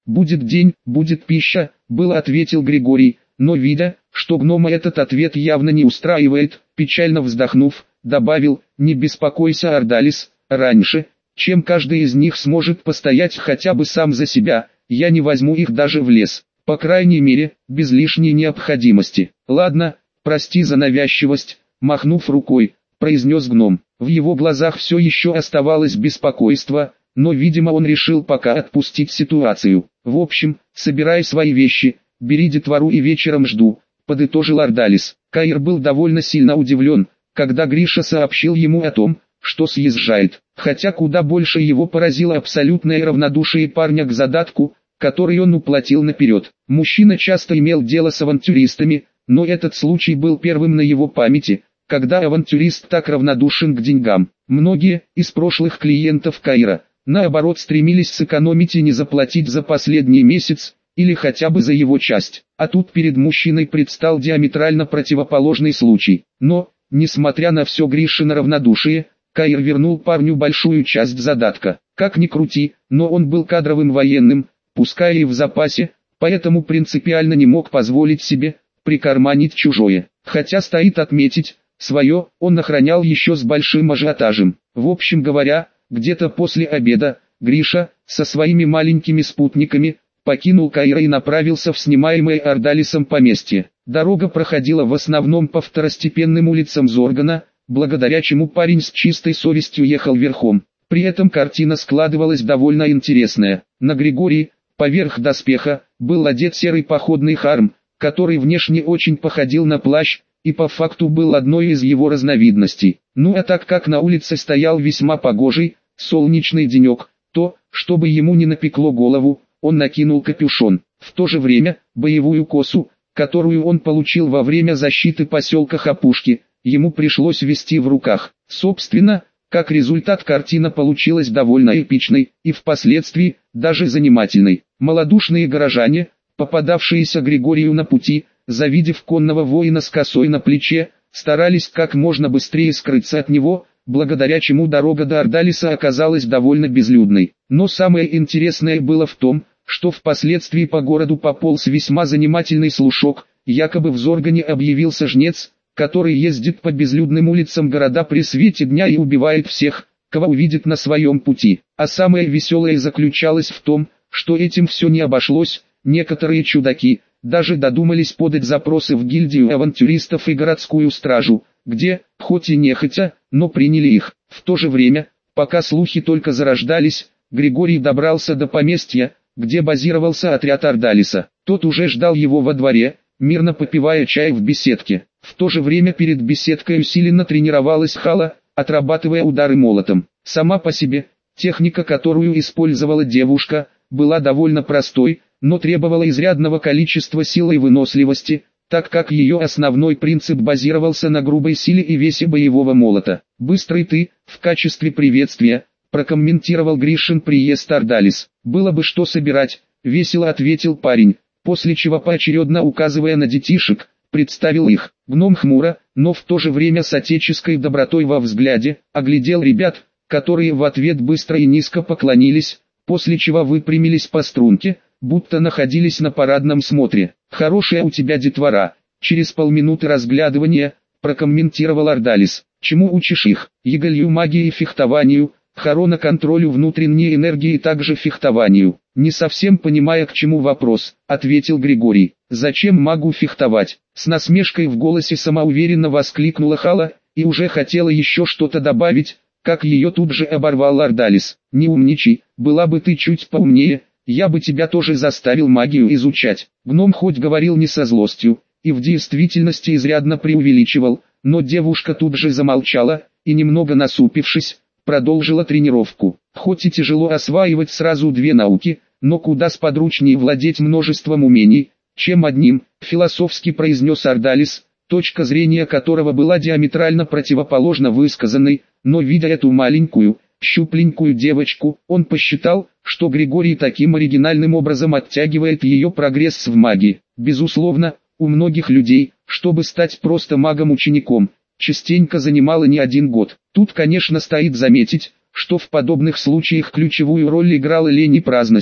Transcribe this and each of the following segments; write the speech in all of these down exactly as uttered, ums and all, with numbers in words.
«Будет день, будет пища», — было ответил Григорий, но видя, что гнома этот ответ явно не устраивает, печально вздохнув, добавил: «Не беспокойся, Ордалис, раньше, чем каждый из них сможет постоять хотя бы сам за себя, я не возьму их даже в лес, по крайней мере, без лишней необходимости». «Ладно, прости за навязчивость», — махнув рукой, произнес гном. В его глазах все еще оставалось беспокойство, но, видимо, он решил пока отпустить ситуацию. «В общем, собирай свои вещи, бери детвору и вечером жду», — подытожил Ордалис. Каир был довольно сильно удивлен, когда Гриша сообщил ему о том, что съезжает, хотя куда больше его поразило абсолютное равнодушие парня к задатку, который он уплатил наперед. Мужчина часто имел дело с авантюристами, но этот случай был первым на его памяти, когда авантюрист так равнодушен к деньгам. Многие из прошлых клиентов Каира, наоборот, стремились сэкономить и не заплатить за последний месяц, или хотя бы за его часть. А тут перед мужчиной предстал диаметрально противоположный случай. Но, несмотря на все Гришино равнодушие, Каир вернул парню большую часть задатка. Как ни крути, но он был кадровым военным, пускай и в запасе, поэтому принципиально не мог позволить себе прикарманить чужое. Хотя стоит отметить, свое он охранял еще с большим ажиотажем. В общем говоря, где-то после обеда, Гриша, со своими маленькими спутниками, покинул Каир и направился в снимаемое Ордалисом поместье. Дорога проходила в основном по второстепенным улицам Зоргана, благодаря чему парень с чистой совестью ехал верхом. При этом картина складывалась довольно интересная. На Григории, поверх доспеха, был одет серый походный харм, который внешне очень походил на плащ, и по факту был одной из его разновидностей. Ну а так как на улице стоял весьма погожий, солнечный денек, то, чтобы ему не напекло голову, он накинул капюшон. В то же время, боевую косу, которую он получил во время защиты поселка Хапушки, ему пришлось вести в руках. Собственно, как результат, картина получилась довольно эпичной, и впоследствии, даже занимательной. Малодушные горожане, попадавшиеся Григорию на пути, завидев конного воина с косой на плече, старались как можно быстрее скрыться от него, благодаря чему дорога до Ордалиса оказалась довольно безлюдной. Но самое интересное было в том, что впоследствии по городу пополз весьма занимательный слушок, якобы в Зоргане объявился жнец, который ездит по безлюдным улицам города при свете дня и убивает всех, кого увидит на своем пути. А самое веселое заключалось в том, что этим все не обошлось, некоторые чудаки даже додумались подать запросы в гильдию авантюристов и городскую стражу, где, хоть и нехотя, но приняли их. В то же время, пока слухи только зарождались, Григорий добрался до поместья, где базировался отряд Ордалиса. Тот уже ждал его во дворе, мирно попивая чай в беседке. В то же время перед беседкой усиленно тренировалась Хала, отрабатывая удары молотом. Сама по себе, техника, которую использовала девушка, была довольно простой, но требовала изрядного количества силы и выносливости, так как ее основной принцип базировался на грубой силе и весе боевого молота. «Быстрый ты», в качестве приветствия, прокомментировал Гришин приезд Ордалис. «Было бы что собирать», весело ответил парень, после чего поочередно указывая на детишек, представил их. Гном хмуро, но в то же время с отеческой добротой во взгляде, оглядел ребят, которые в ответ быстро и низко поклонились, после чего выпрямились по струнке, будто находились на парадном смотре. «Хорошая у тебя детвора», через полминуты разглядывания, прокомментировал Ордалис. «Чему учишь их?» «Яголью, магии и фехтованию, Харона контролю внутренней энергии и также фехтованию». «Не совсем понимая, к чему вопрос», ответил Григорий. «Зачем магу фехтовать?» С насмешкой в голосе самоуверенно воскликнула Хала, и уже хотела еще что-то добавить, как ее тут же оборвал Ордалис. «Не умничай, была бы ты чуть поумнее, я бы тебя тоже заставил магию изучать». Гном хоть говорил не со злостью, и в действительности изрядно преувеличивал, но девушка тут же замолчала, и немного насупившись, продолжила тренировку. Хоть и тяжело осваивать сразу две науки, но куда сподручнее владеть множеством умений, чем одним, философски произнес Ордалис, точка зрения которого была диаметрально противоположно высказанной, но видя эту маленькую, щупленькую девочку, он посчитал, что Григорий таким оригинальным образом оттягивает ее прогресс в магии. Безусловно, у многих людей, чтобы стать просто магом-учеником, частенько занимало не один год. Тут, конечно, стоит заметить, что в подобных случаях ключевую роль играла лень и праздность,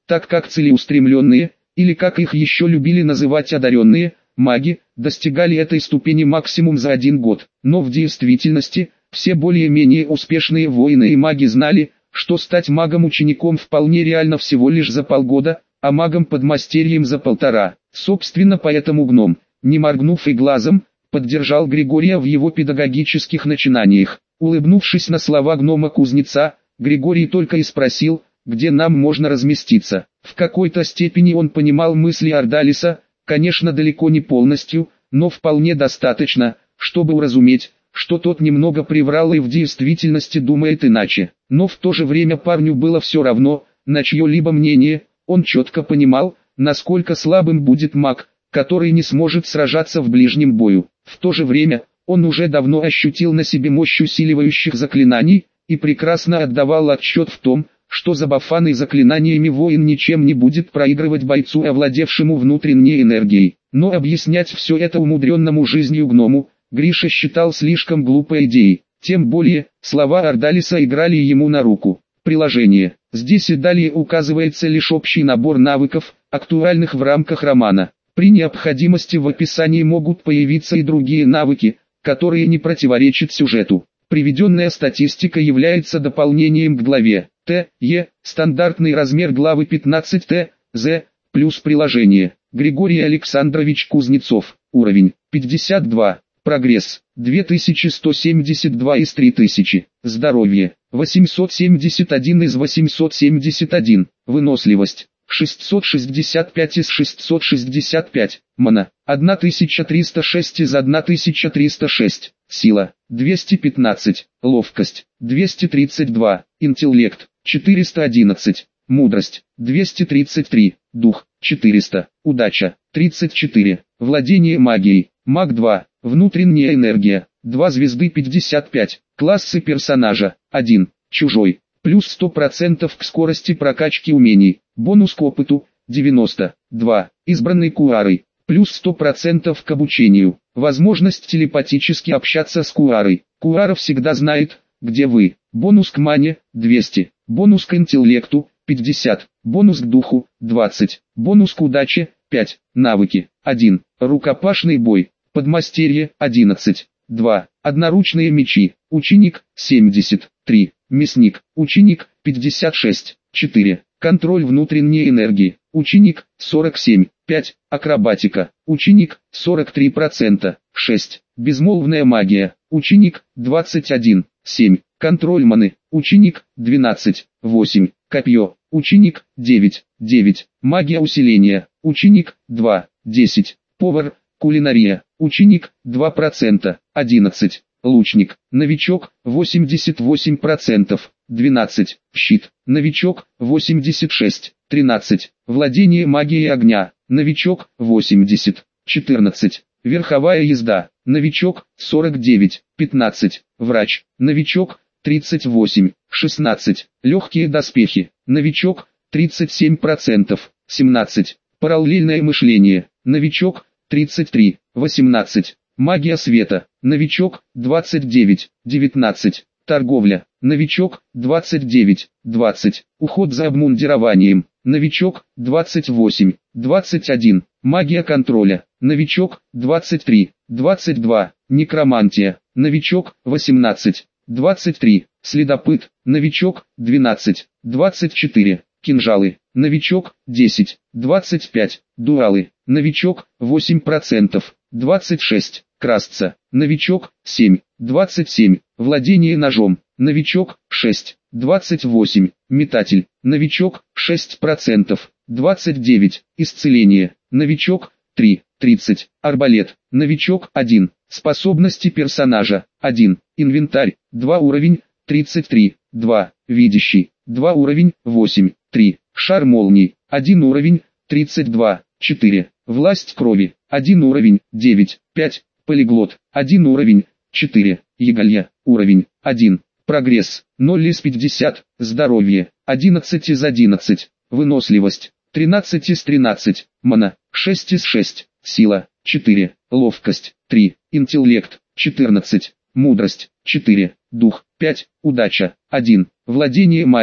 так как целеустремленные, или как их еще любили называть одаренные, маги, достигали этой ступени максимум за один год. Но в действительности, все более-менее успешные воины и маги знали, что стать магом-учеником вполне реально всего лишь за полгода, а магом-подмастерьем за полтора. Собственно поэтому гном, не моргнув и глазом, поддержал Григория в его педагогических начинаниях. Улыбнувшись на слова гнома-кузнеца, Григорий только и спросил, где нам можно разместиться. В какой-то степени он понимал мысли Ордалиса, конечно далеко не полностью, но вполне достаточно, чтобы уразуметь, что тот немного приврал и в действительности думает иначе. Но в то же время парню было все равно, на чье-либо мнение, он четко понимал, насколько слабым будет маг, который не сможет сражаться в ближнем бою. В то же время, он уже давно ощутил на себе мощь усиливающих заклинаний, и прекрасно отдавал отчет в том, что забафанный заклинаниями воин ничем не будет проигрывать бойцу, овладевшему внутренней энергией. Но объяснять все это умудренному жизнью гному, Гриша считал слишком глупой идеей. Тем более, слова Ордалиса играли ему на руку. Приложение. Здесь и далее указывается лишь общий набор навыков, актуальных в рамках романа. При необходимости в описании могут появиться и другие навыки, которые не противоречат сюжету. Приведенная статистика является дополнением к главе Т, Е, стандартный размер главы пятнадцать Т, З, плюс приложение. Григорий Александрович Кузнецов, уровень пятьдесят два, прогресс две тысячи сто семьдесят два из три тысячи, здоровье восемьсот семьдесят один из восемьсот семьдесят один, выносливость шестьсот шестьдесят пять из шестисот шестидесяти пяти, мана тысяча триста шесть из тысячи триста шесть, сила двести пятнадцать, ловкость двести тридцать два, интеллект четыреста одиннадцать, мудрость двести тридцать три, дух четыреста, удача тридцать четыре, владение магией, маг два, внутренняя энергия два звезды пятьдесят пять, классы персонажа один, чужой, плюс сто процентов к скорости прокачки умений, бонус к опыту девяносто два, избранный Куарой, плюс сто процентов к обучению, возможность телепатически общаться с Куарой. Куара всегда знает, где вы, бонус к мане двести, бонус к интеллекту пятьдесят, бонус к духу двадцать, бонус к удаче пять, навыки один, рукопашный бой, подмастерье одиннадцать, два, одноручные мечи, ученик семьдесят три, мясник, ученик пятьдесят шесть, четыре, контроль внутренней энергии, ученик сорок семь, пять, акробатика, ученик сорок три процента, шесть, безмолвная магия, ученик двадцать один, семь, контроль маны, ученик двенадцать, восемь, копье, ученик девять, девять, магия усиления, ученик два, десять, повар, кулинария, ученик два процента, одиннадцать, лучник, новичок восемьдесят восемь процентов, двенадцать, щит, новичок восемьдесят шесть, тринадцать, владение магией огня, новичок восемьдесят, четырнадцать, верховая езда, новичок сорок девять, пятнадцать, врач, новичок тридцать восемь, шестнадцать, легкие доспехи, новичок тридцать семь процентов, семнадцать, параллельное мышление, новичок тридцать три, восемнадцать, магия света, новичок двадцать девять, девятнадцать, торговля, новичок двадцать девять, двадцать, уход за обмундированием, новичок двадцать восемь, двадцать один, магия контроля, новичок двадцать три, двадцать два, некромантия, новичок восемнадцать, двадцать три, следопыт, новичок двенадцать, двадцать четыре, кинжалы, новичок десять, двадцать пять, дуалы, новичок восемь процентов, двадцать шесть, красться, новичок семь, двадцать семь, владение ножом, новичок шесть, двадцать восемь, метатель, новичок шесть процентов, двадцать девять, исцеление, новичок три, тридцать, арбалет, новичок один, способности персонажа один, инвентарь два уровень тридцать три, два, видящий два уровень восемь, три, шар молний один уровень тридцать два, четыре, власть крови один уровень девять, пять, полиглот один уровень четыре, яголья уровень один, прогресс ноль из пятидесяти, здоровье одиннадцать из одиннадцати, выносливость тринадцать из тринадцати, мана шесть из шести, сила четыре, ловкость три, интеллект четырнадцать, мудрость четыре, дух пять, удача один, владение магией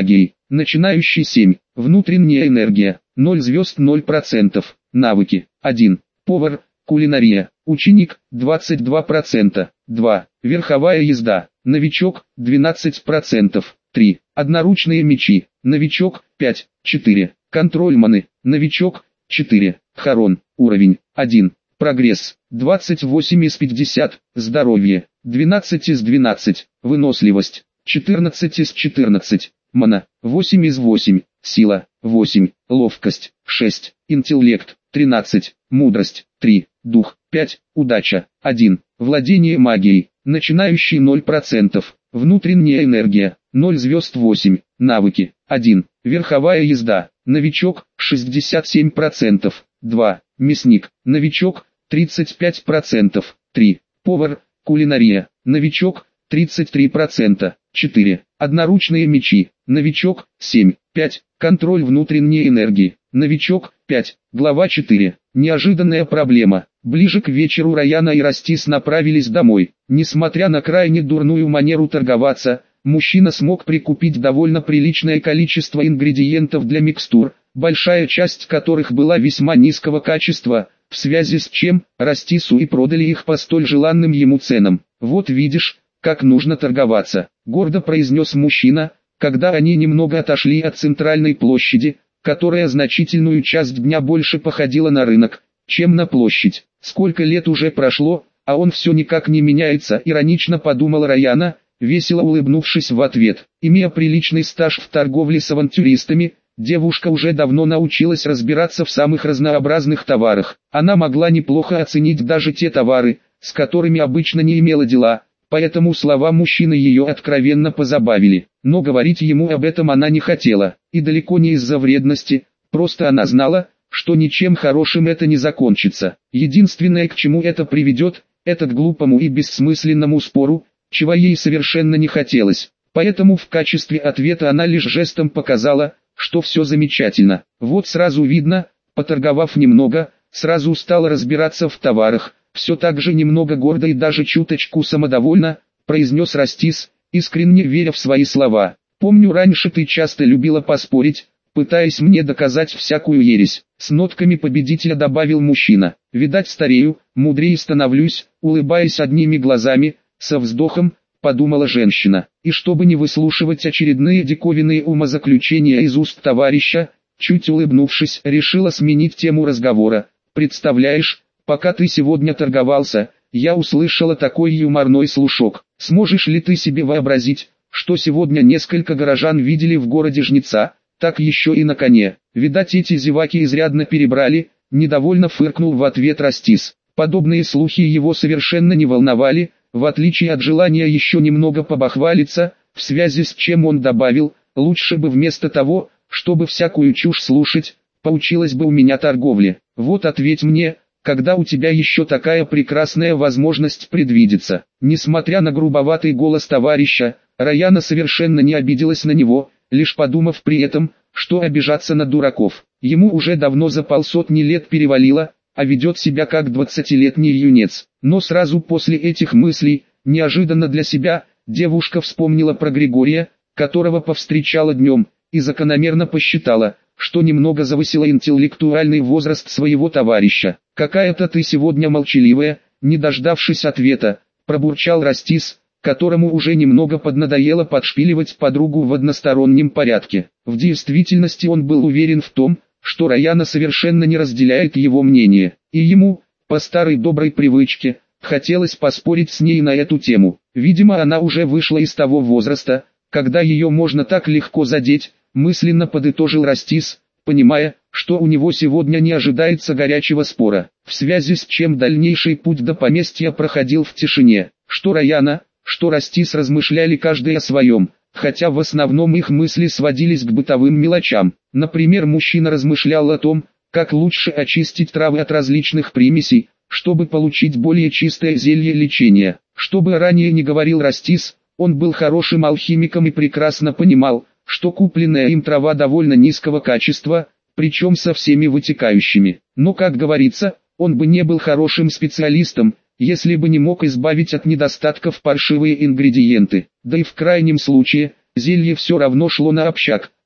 Начинающий семь. Внутренняя энергия, ноль звезд ноль процентов. Навыки, один. Повар, кулинария, ученик, двадцать два процента. два. Верховая езда, новичок, двенадцать процентов. три. Одноручные мечи, новичок, пять. четыре. Контрольманы, новичок, четыре. Харон, уровень, один. Прогресс, двадцать восемь из пятидесяти. Здоровье, двенадцать из двенадцати. Выносливость, четырнадцать из четырнадцати. Мана, восемь из восьми. Сила, восемь. Ловкость, шесть. Интеллект, тринадцать. Мудрость, три. Дух, пять. Удача, один. Владение магией, начинающий ноль процентов. Внутренняя энергия, ноль звезд восемь. Навыки, один. Верховая езда, новичок, шестьдесят семь процентов. два. Мясник, новичок, тридцать пять процентов. три. Повар, кулинария, новичок, тридцать три процента. четыре. Одноручные мечи, новичок, семь. пять. Контроль внутренней энергии, новичок, пять. Глава четыре. Неожиданная проблема. Ближе к вечеру Раяна и Растис направились домой. Несмотря на крайне дурную манеру торговаться, мужчина смог прикупить довольно приличное количество ингредиентов для микстур, большая часть которых была весьма низкого качества, в связи с чем Растису и продали их по столь желанным ему ценам. «Вот видишь, как нужно торговаться», — гордо произнес мужчина, когда они немного отошли от центральной площади, которая значительную часть дня больше походила на рынок, чем на площадь. «Сколько лет уже прошло, а он все никак не меняется», — иронично подумала Раяна, весело улыбнувшись в ответ. Имея приличный стаж в торговле с авантюристами, девушка уже давно научилась разбираться в самых разнообразных товарах. Она могла неплохо оценить даже те товары, с которыми обычно не имела дела, поэтому слова мужчины ее откровенно позабавили. Но говорить ему об этом она не хотела, и далеко не из-за вредности, просто она знала, что ничем хорошим это не закончится. Единственное, к чему это приведет, это к глупому и бессмысленному спору, чего ей совершенно не хотелось. Поэтому в качестве ответа она лишь жестом показала, что все замечательно. Вот сразу видно, поторговав немного, сразу стала разбираться в товарах, все так же немного гордо и даже чуточку самодовольно, произнес Растис, искренне веря в свои слова. «Помню, раньше ты часто любила поспорить, пытаясь мне доказать всякую ересь», с нотками победителя добавил мужчина. «Видать, старею, мудрее становлюсь», улыбаясь одними глазами, со вздохом, подумала женщина. И чтобы не выслушивать очередные диковинные умозаключения из уст товарища, чуть улыбнувшись, решила сменить тему разговора. «Представляешь, пока ты сегодня торговался, я услышала такой юморной слушок. Сможешь ли ты себе вообразить, что сегодня несколько горожан видели в городе жнеца, так еще и на коне? Видать, эти зеваки изрядно перебрали», недовольно фыркнул в ответ Растис. Подобные слухи его совершенно не волновали, в отличие от желания еще немного побахвалиться, в связи с чем он добавил: «Лучше бы вместо того, чтобы всякую чушь слушать, поучилась бы у меня торговле. Вот ответь мне, когда у тебя еще такая прекрасная возможность предвидится». Несмотря на грубоватый голос товарища, Раяна совершенно не обиделась на него, лишь подумав при этом, что обижаться на дураков. Ему уже давно за полсотни лет перевалило, а ведет себя как двадцатилетний юнец. Но сразу после этих мыслей, неожиданно для себя, девушка вспомнила про Григория, которого повстречала днем, и закономерно посчитала, что немного завысила интеллектуальный возраст своего товарища. «Какая-то ты сегодня молчаливая», не дождавшись ответа, пробурчал Растис, которому уже немного поднадоело подшпиливать подругу в одностороннем порядке. В действительности он был уверен в том, что Раяна совершенно не разделяет его мнение, и ему, по старой доброй привычке, хотелось поспорить с ней на эту тему. Видимо, она уже вышла из того возраста, когда ее можно так легко задеть, мысленно подытожил Растис, понимая, что у него сегодня не ожидается горячего спора, в связи с чем дальнейший путь до поместья проходил в тишине. Что Раяна, что Растис размышляли каждый о своем, хотя в основном их мысли сводились к бытовым мелочам. Например, мужчина размышлял о том, как лучше очистить травы от различных примесей, чтобы получить более чистое зелье лечения. Что бы ранее не говорил Растис, он был хорошим алхимиком и прекрасно понимал, что купленная им трава довольно низкого качества, причем со всеми вытекающими. Но, как говорится, он бы не был хорошим специалистом, если бы не мог избавить от недостатков паршивые ингредиенты. Да и в крайнем случае, зелье все равно шло на общак,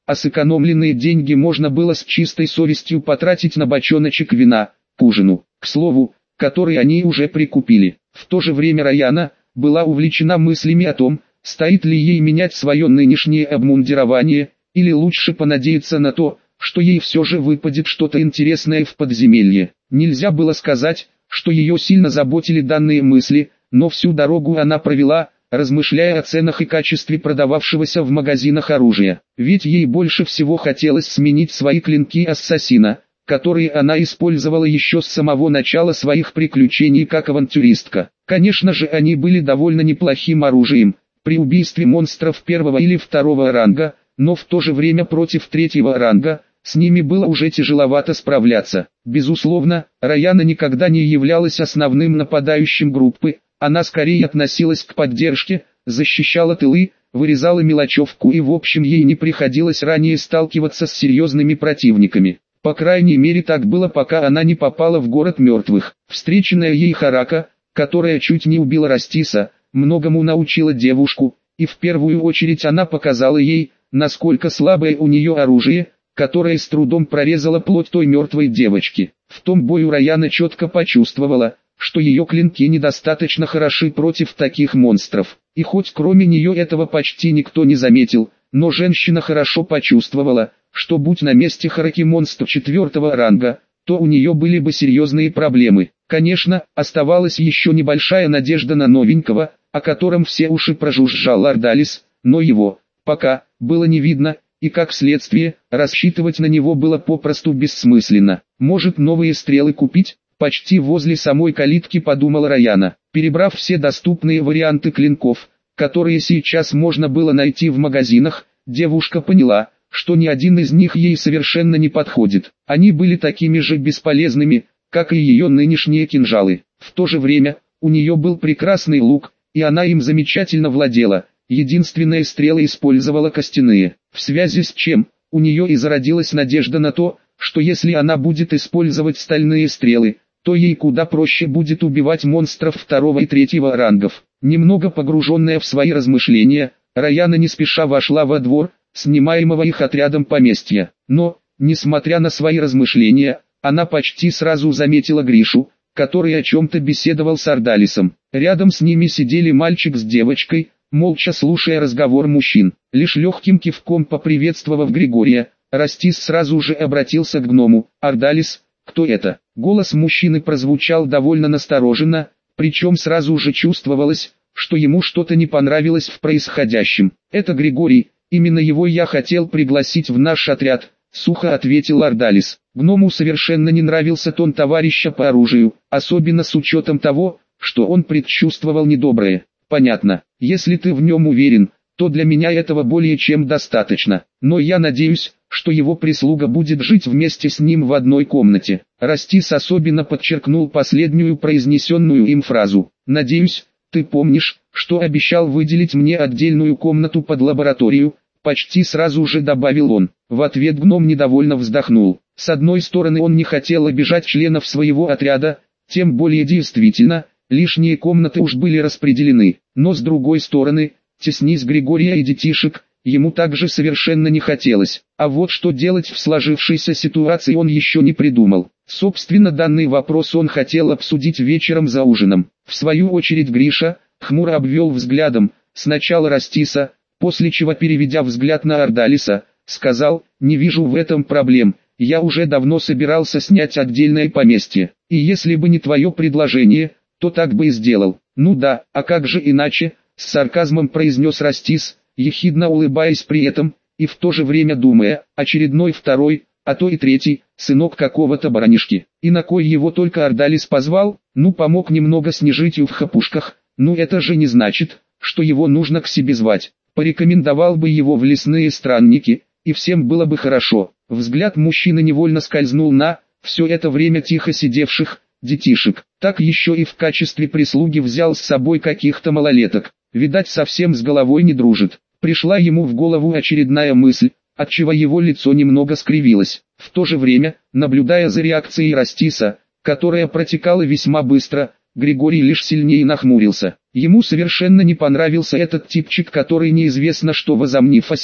а сэкономленные деньги можно было с чистой совестью потратить на бочоночек вина, к ужину, к слову, который они уже прикупили. В то же время Раяна была увлечена мыслями о том, стоит ли ей менять свое нынешнее обмундирование, или лучше понадеяться на то, что ей все же выпадет что-то интересное в подземелье. Нельзя было сказать, что ее сильно заботили данные мысли, но всю дорогу она провела, размышляя о ценах и качестве продававшегося в магазинах оружия. Ведь ей больше всего хотелось сменить свои клинки ассасина, которые она использовала еще с самого начала своих приключений как авантюристка. Конечно же, они были довольно неплохим оружием при убийстве монстров первого или второго ранга, но в то же время против третьего ранга с ними было уже тяжеловато справляться. Безусловно, Раяна никогда не являлась основным нападающим группы, она скорее относилась к поддержке, защищала тылы, вырезала мелочевку и в общем ей не приходилось ранее сталкиваться с серьезными противниками. По крайней мере так было, пока она не попала в город мертвых. Встреченная ей Харака, которая чуть не убила Растиса, многому научила девушку, и в первую очередь она показала ей, насколько слабое у нее оружие, которое с трудом прорезало плоть той мертвой девочки. В том бою Раяна четко почувствовала, что ее клинки недостаточно хороши против таких монстров. И хоть кроме нее этого почти никто не заметил, но женщина хорошо почувствовала, что будь на месте Хараки монстр четвертого ранга, то у нее были бы серьезные проблемы. Конечно, оставалась еще небольшая надежда на новенького, о котором все уши прожужжал Ардалис, но его, пока, было не видно, и как следствие, рассчитывать на него было попросту бессмысленно. Может, новые стрелы купить? Почти возле самой калитки подумала Раяна. Перебрав все доступные варианты клинков, которые сейчас можно было найти в магазинах, девушка поняла, что ни один из них ей совершенно не подходит. Они были такими же бесполезными, как и ее нынешние кинжалы. В то же время, у нее был прекрасный лук, и она им замечательно владела. Единственная стрела использовала костяные, в связи с чем, у нее и зародилась надежда на то, что если она будет использовать стальные стрелы, то ей куда проще будет убивать монстров второго и третьего рангов. Немного погруженная в свои размышления, Раяна не спеша вошла во двор, снимаемого их отрядом поместья. Но, несмотря на свои размышления, она почти сразу заметила Гришу, который о чем-то беседовал с Ардалисом. Рядом с ними сидели мальчик с девочкой, молча слушая разговор мужчин. Лишь легким кивком поприветствовав Григория, Растис сразу же обратился к гному. «Ардалис, кто это?» Голос мужчины прозвучал довольно настороженно, причем сразу же чувствовалось, что ему что-то не понравилось в происходящем. «Это Григорий, именно его я хотел пригласить в наш отряд», — сухо ответил Ардалис. Гному совершенно не нравился тон товарища по оружию, особенно с учетом того, что он предчувствовал недоброе. «Понятно, если ты в нем уверен, то для меня этого более чем достаточно, но я надеюсь, что его прислуга будет жить вместе с ним в одной комнате». Растис особенно подчеркнул последнюю произнесенную им фразу. «Надеюсь, ты помнишь, что обещал выделить мне отдельную комнату под лабораторию», почти сразу же добавил он. В ответ гном недовольно вздохнул. С одной стороны, он не хотел обижать членов своего отряда, тем более действительно, лишние комнаты уж были распределены, но с другой стороны, теснить Григория и детишек ему также совершенно не хотелось. А вот что делать в сложившейся ситуации он еще не придумал. Собственно, данный вопрос он хотел обсудить вечером за ужином. В свою очередь Гриша хмуро обвел взглядом сначала Растиса, после чего, переведя взгляд на Ардалиса, сказал: «Не вижу в этом проблем, я уже давно собирался снять отдельное поместье, и если бы не твое предложение, то так бы и сделал». «Ну да, а как же иначе?» — с сарказмом произнес Растис, ехидно улыбаясь при этом, и в то же время думая: очередной второй, а то и третий, сынок какого-то баранишки. И на кой его только Ардалис позвал? Ну, помог немного снежить в хапушках, ну это же не значит, что его нужно к себе звать. Порекомендовал бы его в лесные странники, и всем было бы хорошо. Взгляд мужчины невольно скользнул на все это время тихо сидевших детишек. Так еще и в качестве прислуги взял с собой каких-то малолеток. Видать, совсем с головой не дружит. Пришла ему в голову очередная мысль, отчего его лицо немного скривилось. В то же время, наблюдая за реакцией Растиса, которая протекала весьма быстро, Григорий лишь сильнее нахмурился. Ему совершенно не понравился этот типчик, который, неизвестно что возомнив о себе,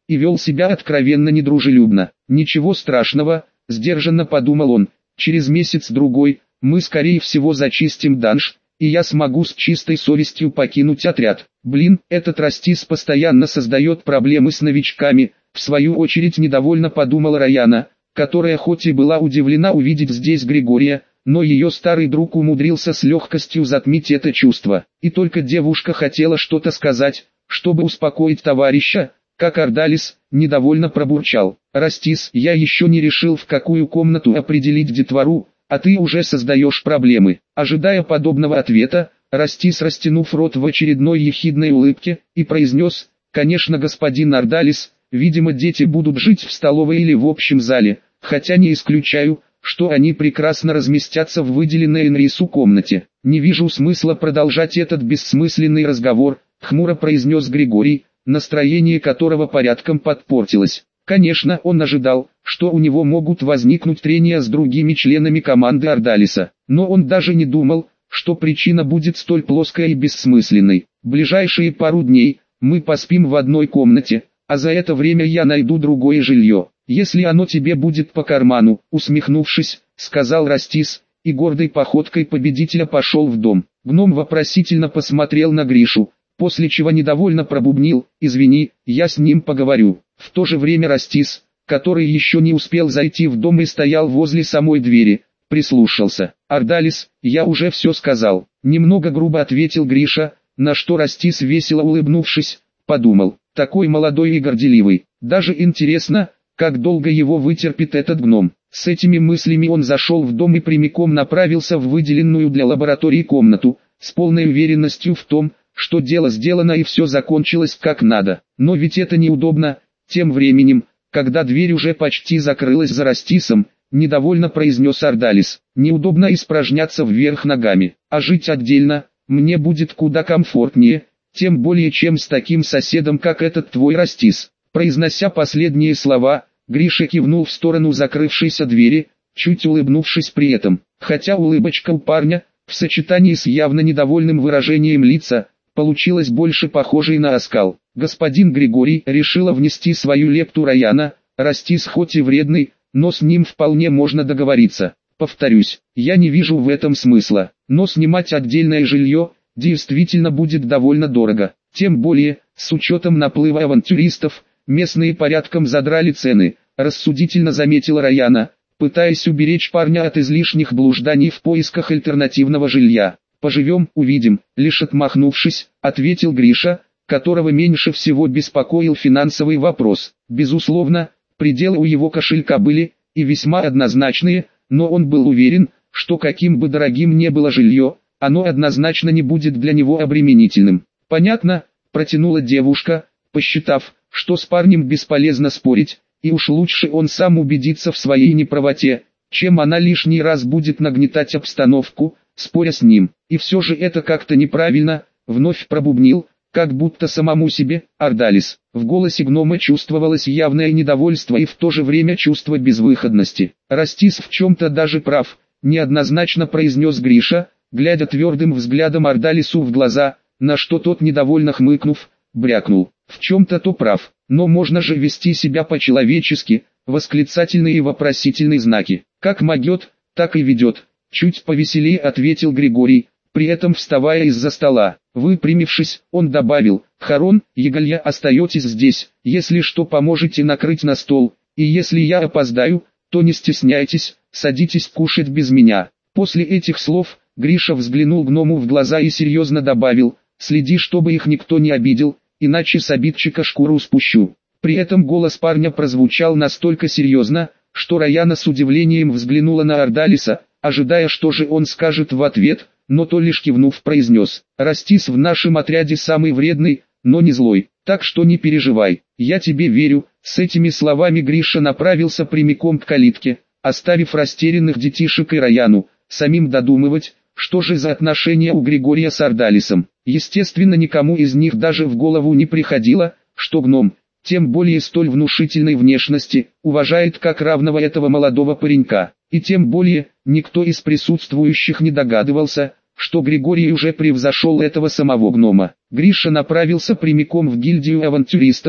и вел себя откровенно недружелюбно. «Ничего страшного», — сдержанно подумал он, — «через месяц-другой мы скорее всего зачистим данж, и я смогу с чистой совестью покинуть отряд. Блин, этот Растис постоянно создает проблемы с новичками», — в свою очередь недовольно подумала Раяна, которая хоть и была удивлена увидеть здесь Григория, но ее старый друг умудрился с легкостью затмить это чувство. И только девушка хотела что-то сказать, чтобы успокоить товарища, как Ардалис недовольно пробурчал: «Растис, я еще не решил, в какую комнату определить детвору, а ты уже создаешь проблемы». Ожидая подобного ответа, Растис, растянув рот в очередной ехидной улыбке, и произнес: «Конечно, господин Ардалис, видимо, дети будут жить в столовой или в общем зале, хотя не исключаю, что они прекрасно разместятся в выделенной Энрису комнате». «Не вижу смысла продолжать этот бессмысленный разговор», — хмуро произнес Григорий, настроение которого порядком подпортилось. Конечно, он ожидал, что у него могут возникнуть трения с другими членами команды Ардалиса, но он даже не думал, что причина будет столь плоской и бессмысленной. «Ближайшие пару дней мы поспим в одной комнате, а за это время я найду другое жилье, если оно тебе будет по карману», — усмехнувшись, сказал Растис, и гордой походкой победителя пошел в дом. Гном вопросительно посмотрел на Гришу, после чего недовольно пробубнил: «Извини, я с ним поговорю». В то же время Растис, который еще не успел зайти в дом и стоял возле самой двери, прислушался. «Ардалис, я уже все сказал», — немного грубо ответил Гриша, на что Растис, весело улыбнувшись, подумал: «Такой молодой и горделивый, даже интересно, как долго его вытерпит этот гном». С этими мыслями он зашел в дом и прямиком направился в выделенную для лаборатории комнату, с полной уверенностью в том, что дело сделано и все закончилось как надо. Но ведь это неудобно. Тем временем, когда дверь уже почти закрылась за Растисом, недовольно произнес Ардалис: «Неудобно испражняться вверх ногами, а жить отдельно мне будет куда комфортнее, тем более чем с таким соседом, как этот твой Растис». Произнося последние слова, Гриша кивнул в сторону закрывшейся двери, чуть улыбнувшись при этом, хотя улыбочка у парня, в сочетании с явно недовольным выражением лица, получилась больше похожей на оскал. «Господин Григорий», — решила внести свою лепту Раяна, — «Растис хоть и вредный, но с ним вполне можно договориться. Повторюсь, я не вижу в этом смысла, но снимать отдельное жилье действительно будет довольно дорого. Тем более, с учетом наплыва авантюристов, местные порядком задрали цены», — рассудительно заметила Раяна, пытаясь уберечь парня от излишних блужданий в поисках альтернативного жилья. «Поживем, увидим», — лишь отмахнувшись, ответил Гриша, которого меньше всего беспокоил финансовый вопрос. Безусловно, пределы у его кошелька были, и весьма однозначные, но он был уверен, что каким бы дорогим ни было жилье, оно однозначно не будет для него обременительным. «Понятно», — протянула девушка, посчитав, что с парнем бесполезно спорить, и уж лучше он сам убедится в своей неправоте, чем она лишний раз будет нагнетать обстановку, споря с ним. «И все же это как-то неправильно», — вновь пробубнил, как будто самому себе, Ардалис. В голосе гнома чувствовалось явное недовольство и в то же время чувство безвыходности. «Растис в чем-то даже прав», — неоднозначно произнес Гриша, глядя твердым взглядом Ардалису в глаза, на что тот, недовольно хмыкнув, брякнул: «В чем-то то прав, но можно же вести себя по-человечески», восклицательные и вопросительные знаки. «Как могет, так и ведет», — чуть повеселее ответил Григорий, при этом вставая из-за стола. Выпрямившись, он добавил: «Харон, Егалья, остаетесь здесь, если что поможете накрыть на стол, и если я опоздаю, то не стесняйтесь, садитесь кушать без меня». После этих слов, Гриша взглянул гному в глаза и серьезно добавил: «Следи, чтобы их никто не обидел, иначе с обидчика шкуру спущу». При этом голос парня прозвучал настолько серьезно, что Раяна с удивлением взглянула на Ардалиса, ожидая, что же он скажет в ответ, но то лишь кивнув произнес: «Растис в нашем отряде самый вредный, но не злой, так что не переживай, я тебе верю». С этими словами Гриша направился прямиком к калитке, оставив растерянных детишек и Раяну самим додумывать, что же за отношения у Григория с Ардалисом. Естественно, никому из них даже в голову не приходило, что гном, тем более столь внушительной внешности, уважает как равного этого молодого паренька. И тем более, никто из присутствующих не догадывался, что Григорий уже превзошел этого самого гнома. Гриша направился прямиком в гильдию авантюристов,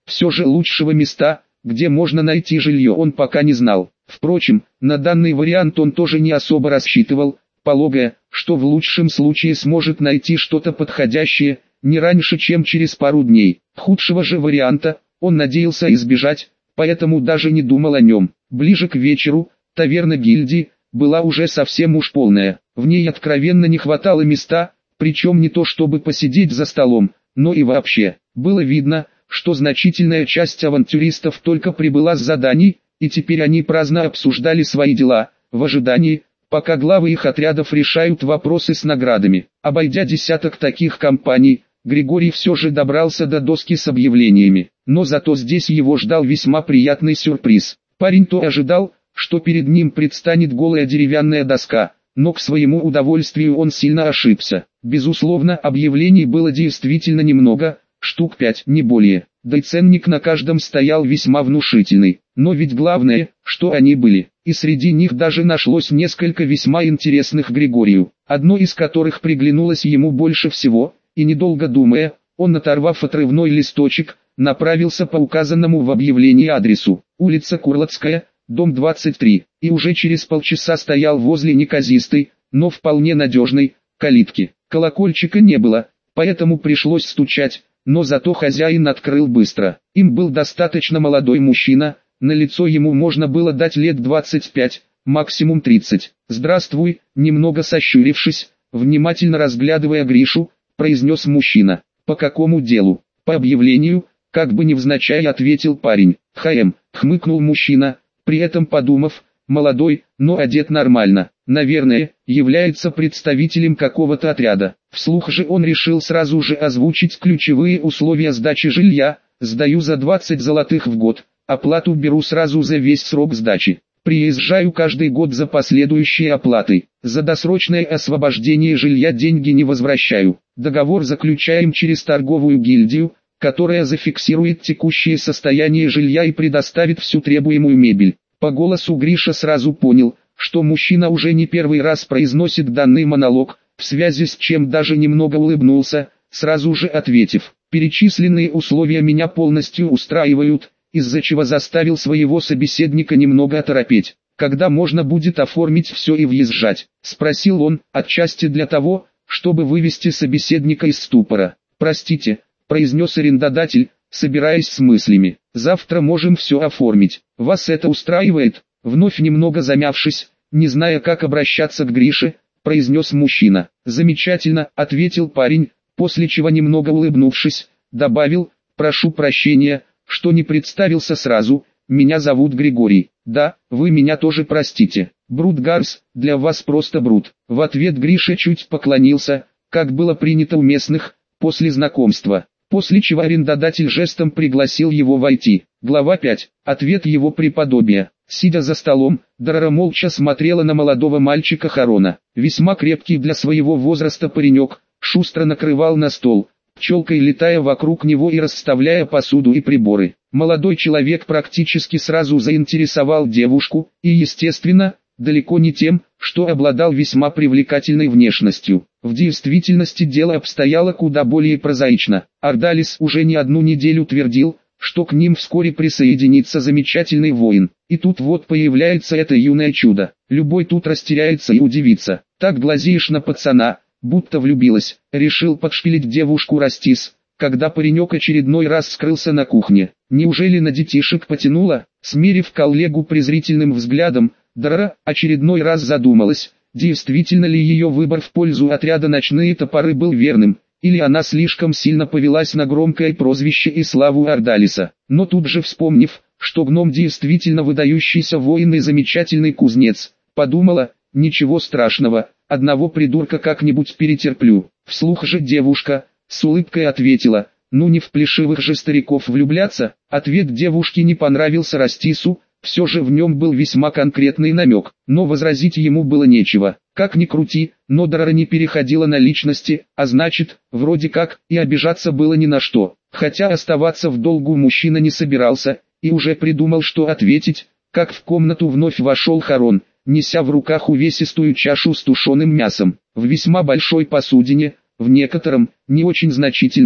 Все же лучшего места, где можно найти жилье, он пока не знал. Впрочем, на данный вариант он тоже не особо рассчитывал, полагая, что в лучшем случае сможет найти что-то подходящее, не раньше, чем через пару дней. Худшего же варианта он надеялся избежать, поэтому даже не думал о нем. Ближе к вечеру, таверна гильдии была уже совсем уж полная. В ней откровенно не хватало места, причем не то чтобы посидеть за столом, но и вообще. Было видно, что значительная часть авантюристов только прибыла с заданий, и теперь они праздно обсуждали свои дела, в ожидании, пока главы их отрядов решают вопросы с наградами. Обойдя десяток таких компаний, Григорий все же добрался до доски с объявлениями, но зато здесь его ждал весьма приятный сюрприз. Парень то ожидал, что перед ним предстанет голая деревянная доска, но к своему удовольствию он сильно ошибся. Безусловно, объявлений было действительно немного, штук пять, не более, да и ценник на каждом стоял весьма внушительный. Но ведь главное, что они были, и среди них даже нашлось несколько весьма интересных Григорию, одно из которых приглянулось ему больше всего, и недолго думая, он, оторвав отрывной листочек, направился по указанному в объявлении адресу, улица Курлатская, дом двадцать три, и уже через полчаса стоял возле неказистой, но вполне надежной, калитки. Колокольчика не было, поэтому пришлось стучать, но зато хозяин открыл быстро. Им был достаточно молодой мужчина, на лицо ему можно было дать лет двадцать пять, максимум тридцать. «Здравствуй», немного сощурившись, внимательно разглядывая Гришу, произнес мужчина. «По какому делу?» «По объявлению», как бы невзначай ответил парень. «Хм», хмыкнул мужчина, при этом подумав, молодой, но одет нормально, наверное, является представителем какого-то отряда. Вслух же он решил сразу же озвучить ключевые условия сдачи жилья: «Сдаю за двадцать золотых в год, оплату беру сразу за весь срок сдачи. Приезжаю каждый год за последующей оплатой. За досрочное освобождение жилья деньги не возвращаю. Договор заключаем через торговую гильдию, которая зафиксирует текущее состояние жилья и предоставит всю требуемую мебель». По голосу Гриша сразу понял, что мужчина уже не первый раз произносит данный монолог, в связи с чем даже немного улыбнулся, сразу же ответив: «Перечисленные условия меня полностью устраивают», из-за чего заставил своего собеседника немного оторопеть. «Когда можно будет оформить все и въезжать?» — спросил он, отчасти для того, чтобы вывести собеседника из ступора. «Простите», — произнес арендодатель, собираясь с мыслями. «Завтра можем все оформить. Вас это устраивает?» Вновь немного замявшись, не зная, как обращаться к Грише, произнес мужчина. «Замечательно», — ответил парень, после чего, немного улыбнувшись, добавил: «Прошу прощения, что не представился сразу, меня зовут Григорий». «Да, вы меня тоже простите. Брут Гарс, для вас просто Брут». В ответ Гриша чуть поклонился, как было принято у местных, после знакомства. После чего арендодатель жестом пригласил его войти. Глава пять. Ответ его преподобия. Сидя за столом, Дарара молча смотрела на молодого мальчика Харона. Весьма крепкий для своего возраста паренек, шустро накрывал на стол, пчелкой летая вокруг него и расставляя посуду и приборы. Молодой человек практически сразу заинтересовал девушку, и естественно, далеко не тем, что обладал весьма привлекательной внешностью. В действительности дело обстояло куда более прозаично. Ардалис уже не одну неделю твердил, что к ним вскоре присоединится замечательный воин. И тут вот появляется это юное чудо. Любой тут растеряется и удивится. «Так глазеешь на пацана, будто влюбилась», — решил подшпилить девушку Растис, когда паренек очередной раз скрылся на кухне. «Неужели на детишек потянуло?» Смерив коллегу презрительным взглядом, Дарара очередной раз задумалась, действительно ли ее выбор в пользу отряда «Ночные топоры» был верным, или она слишком сильно повелась на громкое прозвище и славу Ардалиса. Но тут же, вспомнив, что гном действительно выдающийся воин и замечательный кузнец, подумала: ничего страшного, одного придурка как-нибудь перетерплю. Вслух же девушка с улыбкой ответила: «Ну не в плешивых же стариков влюбляться». Ответ девушки не понравился Растису, все же в нем был весьма конкретный намек, но возразить ему было нечего. Как ни крути, но Дарара не переходила на личности, а значит, вроде как, и обижаться было ни на что. Хотя оставаться в долгу мужчина не собирался, и уже придумал, что ответить, как в комнату вновь вошел Харон, неся в руках увесистую чашу с тушеным мясом. В весьма большой посудине, в некотором, не очень значительном,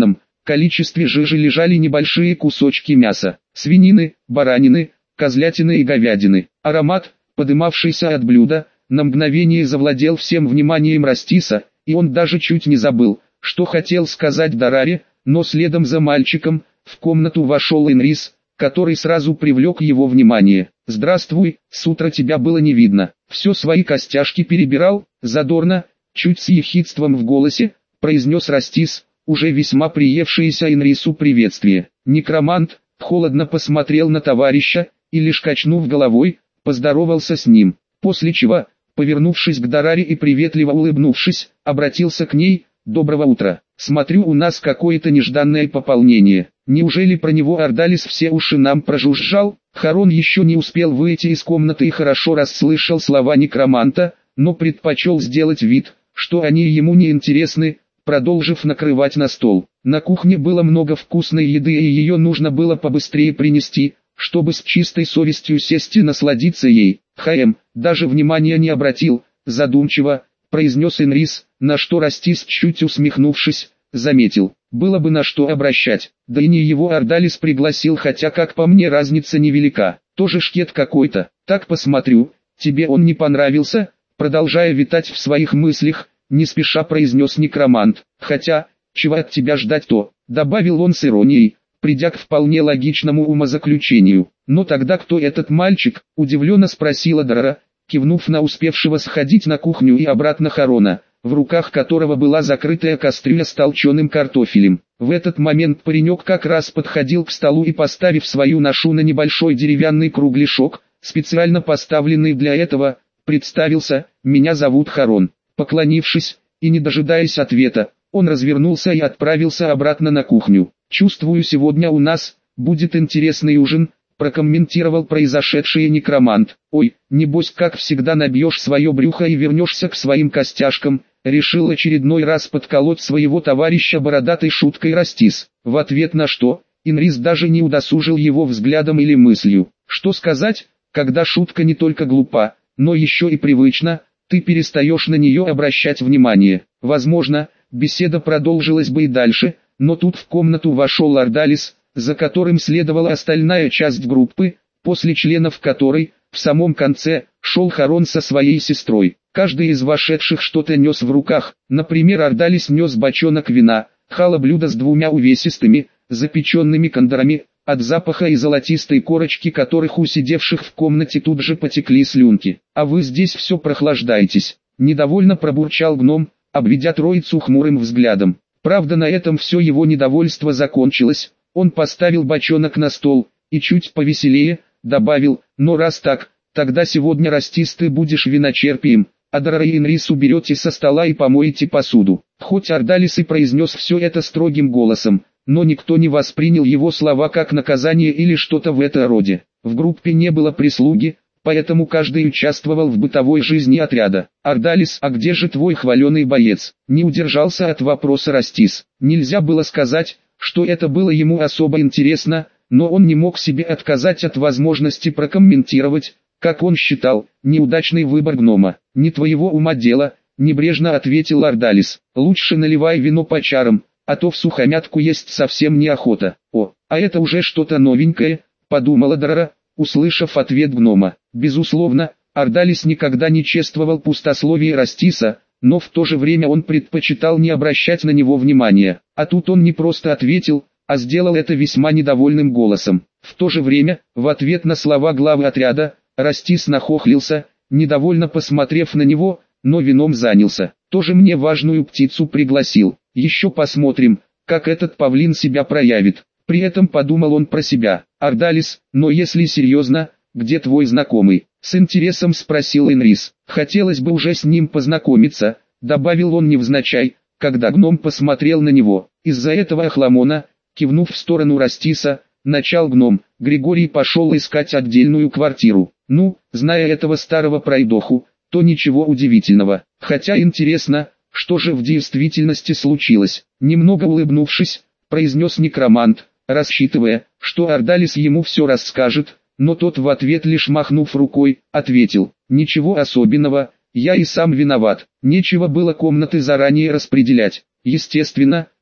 количестве жижи лежали небольшие кусочки мяса, свинины, баранины, козлятины и говядины. Аромат, подымавшийся от блюда, на мгновение завладел всем вниманием Растиса, и он даже чуть не забыл, что хотел сказать Дараре, но следом за мальчиком, в комнату вошел Энрис, который сразу привлек его внимание. «Здравствуй, с утра тебя было не видно». Все свои костяшки перебирал, задорно, чуть с ехидством в голосе, произнес Растис, уже весьма приевшееся Энрису приветствие. Некромант холодно посмотрел на товарища, и лишь качнув головой, поздоровался с ним, после чего, повернувшись к Дараре и приветливо улыбнувшись, обратился к ней: «Доброго утра. Смотрю, у нас какое-то нежданное пополнение. Неужели про него Ордалис все уши нам прожужжал?» Харон еще не успел выйти из комнаты и хорошо расслышал слова некроманта, но предпочел сделать вид, что они ему не интересны, продолжив накрывать на стол. На кухне было много вкусной еды, и ее нужно было побыстрее принести, чтобы с чистой совестью сесть и насладиться ей. «Хаэм, даже внимания не обратил», задумчиво произнес Энрис, на что Растис, чуть усмехнувшись, заметил: «Было бы на что обращать, да и не его Ордалис пригласил, хотя, как по мне, разница невелика, тоже шкет какой-то. Так посмотрю, тебе он не понравился?» Продолжая витать в своих мыслях, не спеша произнес некромант. «Хотя, чего от тебя ждать-то?» добавил он с иронией, придя к вполне логичному умозаключению. «Но тогда кто этот мальчик?» удивленно спросила Дарара, кивнув на успевшего сходить на кухню и обратно Харона, в руках которого была закрытая кастрюля с толченым картофелем. В этот момент паренек как раз подходил к столу и, поставив свою ношу на небольшой деревянный кругляшок, специально поставленный для этого, представился: «Меня зовут Харон». Поклонившись и не дожидаясь ответа, он развернулся и отправился обратно на кухню. «Чувствую, сегодня у нас будет интересный ужин», прокомментировал произошедшее некромант. «Ой, небось, как всегда набьешь свое брюхо и вернешься к своим костяшкам», решил очередной раз подколоть своего товарища бородатой шуткой Растис. В ответ на что, Энрис даже не удосужил его взглядом или мыслью. Что сказать, когда шутка не только глупа, но еще и привычна, ты перестаешь на нее обращать внимание. Возможно, беседа продолжилась бы и дальше, но тут в комнату вошел Ордалис, за которым следовала остальная часть группы, после членов которой, в самом конце, шел Харон со своей сестрой. Каждый из вошедших что-то нес в руках, например, Ордалис нес бочонок вина, Хала блюдо с двумя увесистыми, запеченными кондорами, от запаха и золотистой корочки которых у сидевших в комнате тут же потекли слюнки. «А вы здесь все прохлаждаетесь», недовольно пробурчал гном, обведя троицу хмурым взглядом. Правда, на этом все его недовольство закончилось. Он поставил бочонок на стол и чуть повеселее добавил: «Но раз так, тогда сегодня, Растис, ты будешь виночерпием, а Дарара и Энрис уберете со стола и помоете посуду». Хоть Ордалис и произнес все это строгим голосом, но никто не воспринял его слова как наказание или что-то в этом роде. В группе не было прислуги, поэтому каждый участвовал в бытовой жизни отряда. «Ордалис, а где же твой хваленый боец?» Не удержался от вопроса Растис. Нельзя было сказать, что это было ему особо интересно, но он не мог себе отказать от возможности прокомментировать, как он считал, неудачный выбор гнома. «Не твоего ума дело», небрежно ответил Ордалис. «Лучше наливай вино по чарам, а то в сухомятку есть совсем неохота». «О, а это уже что-то новенькое», подумала Дарара, услышав ответ гнома. Безусловно, Ордалис никогда не чествовал пустословие Растиса, но в то же время он предпочитал не обращать на него внимания. А тут он не просто ответил, а сделал это весьма недовольным голосом. В то же время, в ответ на слова главы отряда, Растис нахохлился, недовольно посмотрев на него, но вином занялся. «Тоже мне важную птицу пригласил. Еще посмотрим, как этот павлин себя проявит». При этом подумал он про себя. «Ордалис, но если серьезно, где твой знакомый?» С интересом спросил Энрис. «Хотелось бы уже с ним познакомиться», добавил он невзначай, когда гном посмотрел на него. Из-за этого охламона, кивнув в сторону Растиса, начал гном, Григорий пошел искать отдельную квартиру. Ну, зная этого старого пройдоху, то ничего удивительного. Хотя интересно, что же в действительности случилось. Немного улыбнувшись, произнес некромант, рассчитывая, что Ордалис ему все расскажет, но тот в ответ, лишь махнув рукой, ответил: «Ничего особенного, я и сам виноват, нечего было комнаты заранее распределять». Естественно,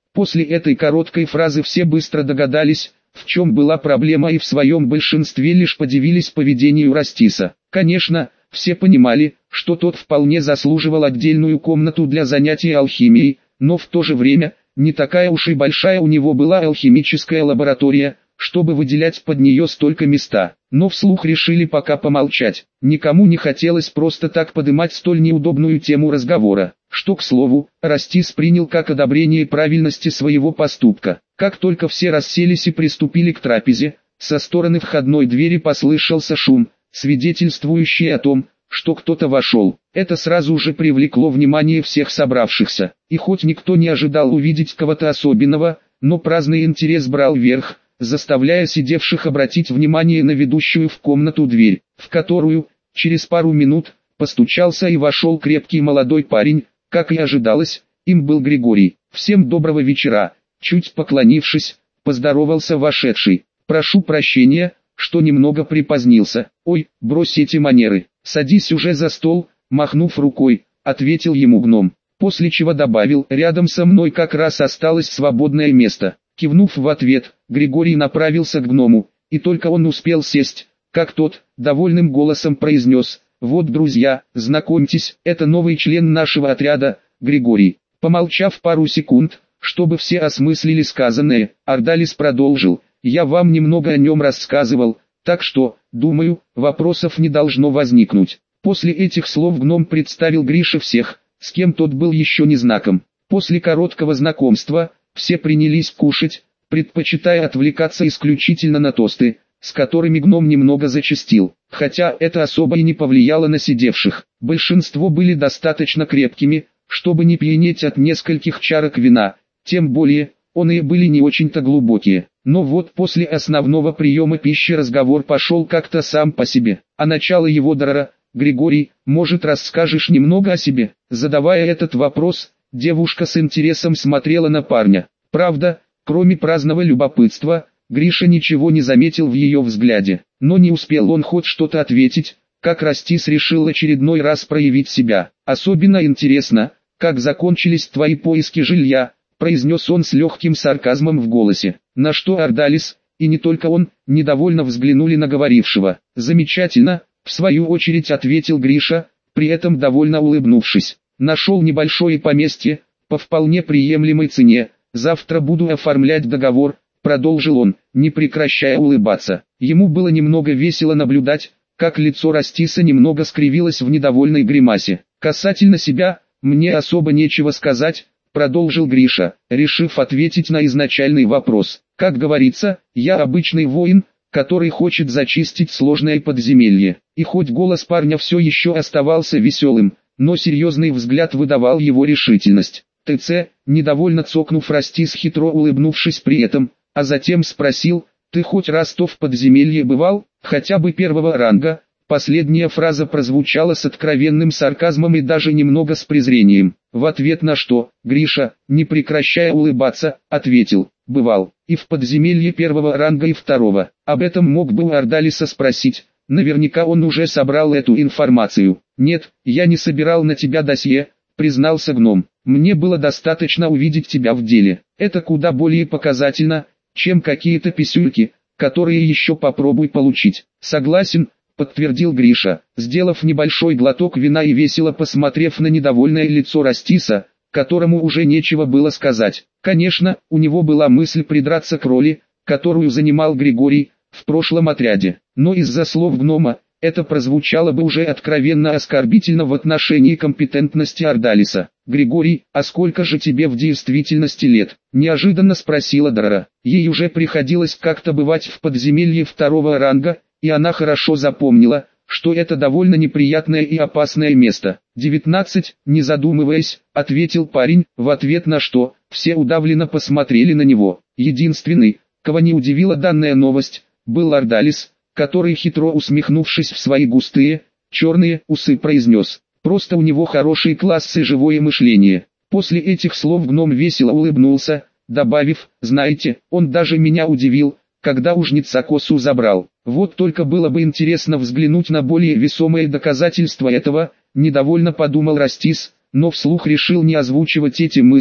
После этой короткой фразы все быстро догадались, в чем была проблема, и в своем большинстве лишь подивились поведению Растиса. Конечно, все понимали, что тот вполне заслуживал отдельную комнату для занятий алхимией, но в то же время, не такая уж и большая у него была алхимическая лаборатория, чтобы выделять под нее столько места. Но вслух решили пока помолчать. Никому не хотелось просто так подымать столь неудобную тему разговора, что, к слову, Растис принял как одобрение правильности своего поступка. Как только все расселись и приступили к трапезе, со стороны входной двери послышался шум, свидетельствующий о том, что кто-то вошел. Это сразу же привлекло внимание всех собравшихся, и хоть никто не ожидал увидеть кого-то особенного, но праздный интерес брал верх, заставляя сидевших обратить внимание на ведущую в комнату дверь, в которую, через пару минут, постучался и вошел крепкий молодой парень. Как и ожидалось, им был Григорий. «Всем доброго вечера», чуть поклонившись, поздоровался вошедший. «Прошу прощения, что немного припозднился. Ой, брось эти манеры, садись уже за стол», махнув рукой, ответил ему гном, после чего добавил: «Рядом со мной как раз осталось свободное место». Кивнув в ответ, Григорий направился к гному, и только он успел сесть, как тот, довольным голосом произнес: «Вот, друзья, знакомьтесь, это новый член нашего отряда, Григорий». Помолчав пару секунд, чтобы все осмыслили сказанное, Ардалис продолжил: «Я вам немного о нем рассказывал, так что, думаю, вопросов не должно возникнуть». После этих слов гном представил Грише всех, с кем тот был еще не знаком. После короткого знакомства, все принялись кушать, предпочитая отвлекаться исключительно на тосты, с которыми гном немного зачастил, хотя это особо и не повлияло на сидевших. Большинство были достаточно крепкими, чтобы не пьянеть от нескольких чарок вина, тем более, оные были не очень-то глубокие. Но вот после основного приема пищи разговор пошел как-то сам по себе, а начало его дара. «Григорий, может, расскажешь немного о себе?» Задавая этот вопрос, девушка с интересом смотрела на парня. Правда, кроме праздного любопытства, Гриша ничего не заметил в ее взгляде. Но не успел он хоть что-то ответить, как Растис решил очередной раз проявить себя. «Особенно интересно, как закончились твои поиски жилья», произнес он с легким сарказмом в голосе. На что Ардалис, и не только он, недовольно взглянули на говорившего. «Замечательно», в свою очередь ответил Гриша, при этом довольно улыбнувшись. «Нашел небольшое поместье, по вполне приемлемой цене, завтра буду оформлять договор», продолжил он, не прекращая улыбаться. Ему было немного весело наблюдать, как лицо Растиса немного скривилось в недовольной гримасе. «Касательно себя, мне особо нечего сказать», продолжил Гриша, решив ответить на изначальный вопрос. «Как говорится, я обычный воин, который хочет зачистить сложное подземелье». И хоть голос парня все еще оставался веселым, но серьезный взгляд выдавал его решительность. «ТЦ», недовольно цокнув, Растис хитро улыбнувшись при этом, а затем спросил: «Ты хоть раз то в подземелье бывал, хотя бы первого ранга?» Последняя фраза прозвучала с откровенным сарказмом и даже немного с презрением. В ответ на что, Гриша, не прекращая улыбаться, ответил: «Бывал, и в подземелье первого ранга и второго». Об этом мог бы у Ардалиса спросить, наверняка он уже собрал эту информацию. «Нет, я не собирал на тебя досье», признался гном. «Мне было достаточно увидеть тебя в деле. Это куда более показательно, чем какие-то писюльки, которые еще попробуй получить». «Согласен», подтвердил Гриша, сделав небольшой глоток вина и весело посмотрев на недовольное лицо Растиса, которому уже нечего было сказать. Конечно, у него была мысль придраться к роли, которую занимал Григорий в прошлом отряде, но из-за слов гнома, это прозвучало бы уже откровенно оскорбительно в отношении компетентности Ардалиса. «Григорий, а сколько же тебе в действительности лет?» – неожиданно спросила Дара. Ей уже приходилось как-то бывать в подземелье второго ранга, и она хорошо запомнила, что это довольно неприятное и опасное место. «девятнадцать, не задумываясь», — ответил парень, в ответ на что все удавленно посмотрели на него. Единственный, кого не удивила данная новость, был Ардалис, который, хитро усмехнувшись в свои густые, черные усы, произнес: «Просто у него хороший класс и живое мышление». После этих слов гном весело улыбнулся, добавив: «Знаете, он даже меня удивил, когда у жнеца косу забрал. Вот только было бы интересно взглянуть на более весомые доказательства этого», недовольно подумал Растис, но вслух решил не озвучивать эти мысли,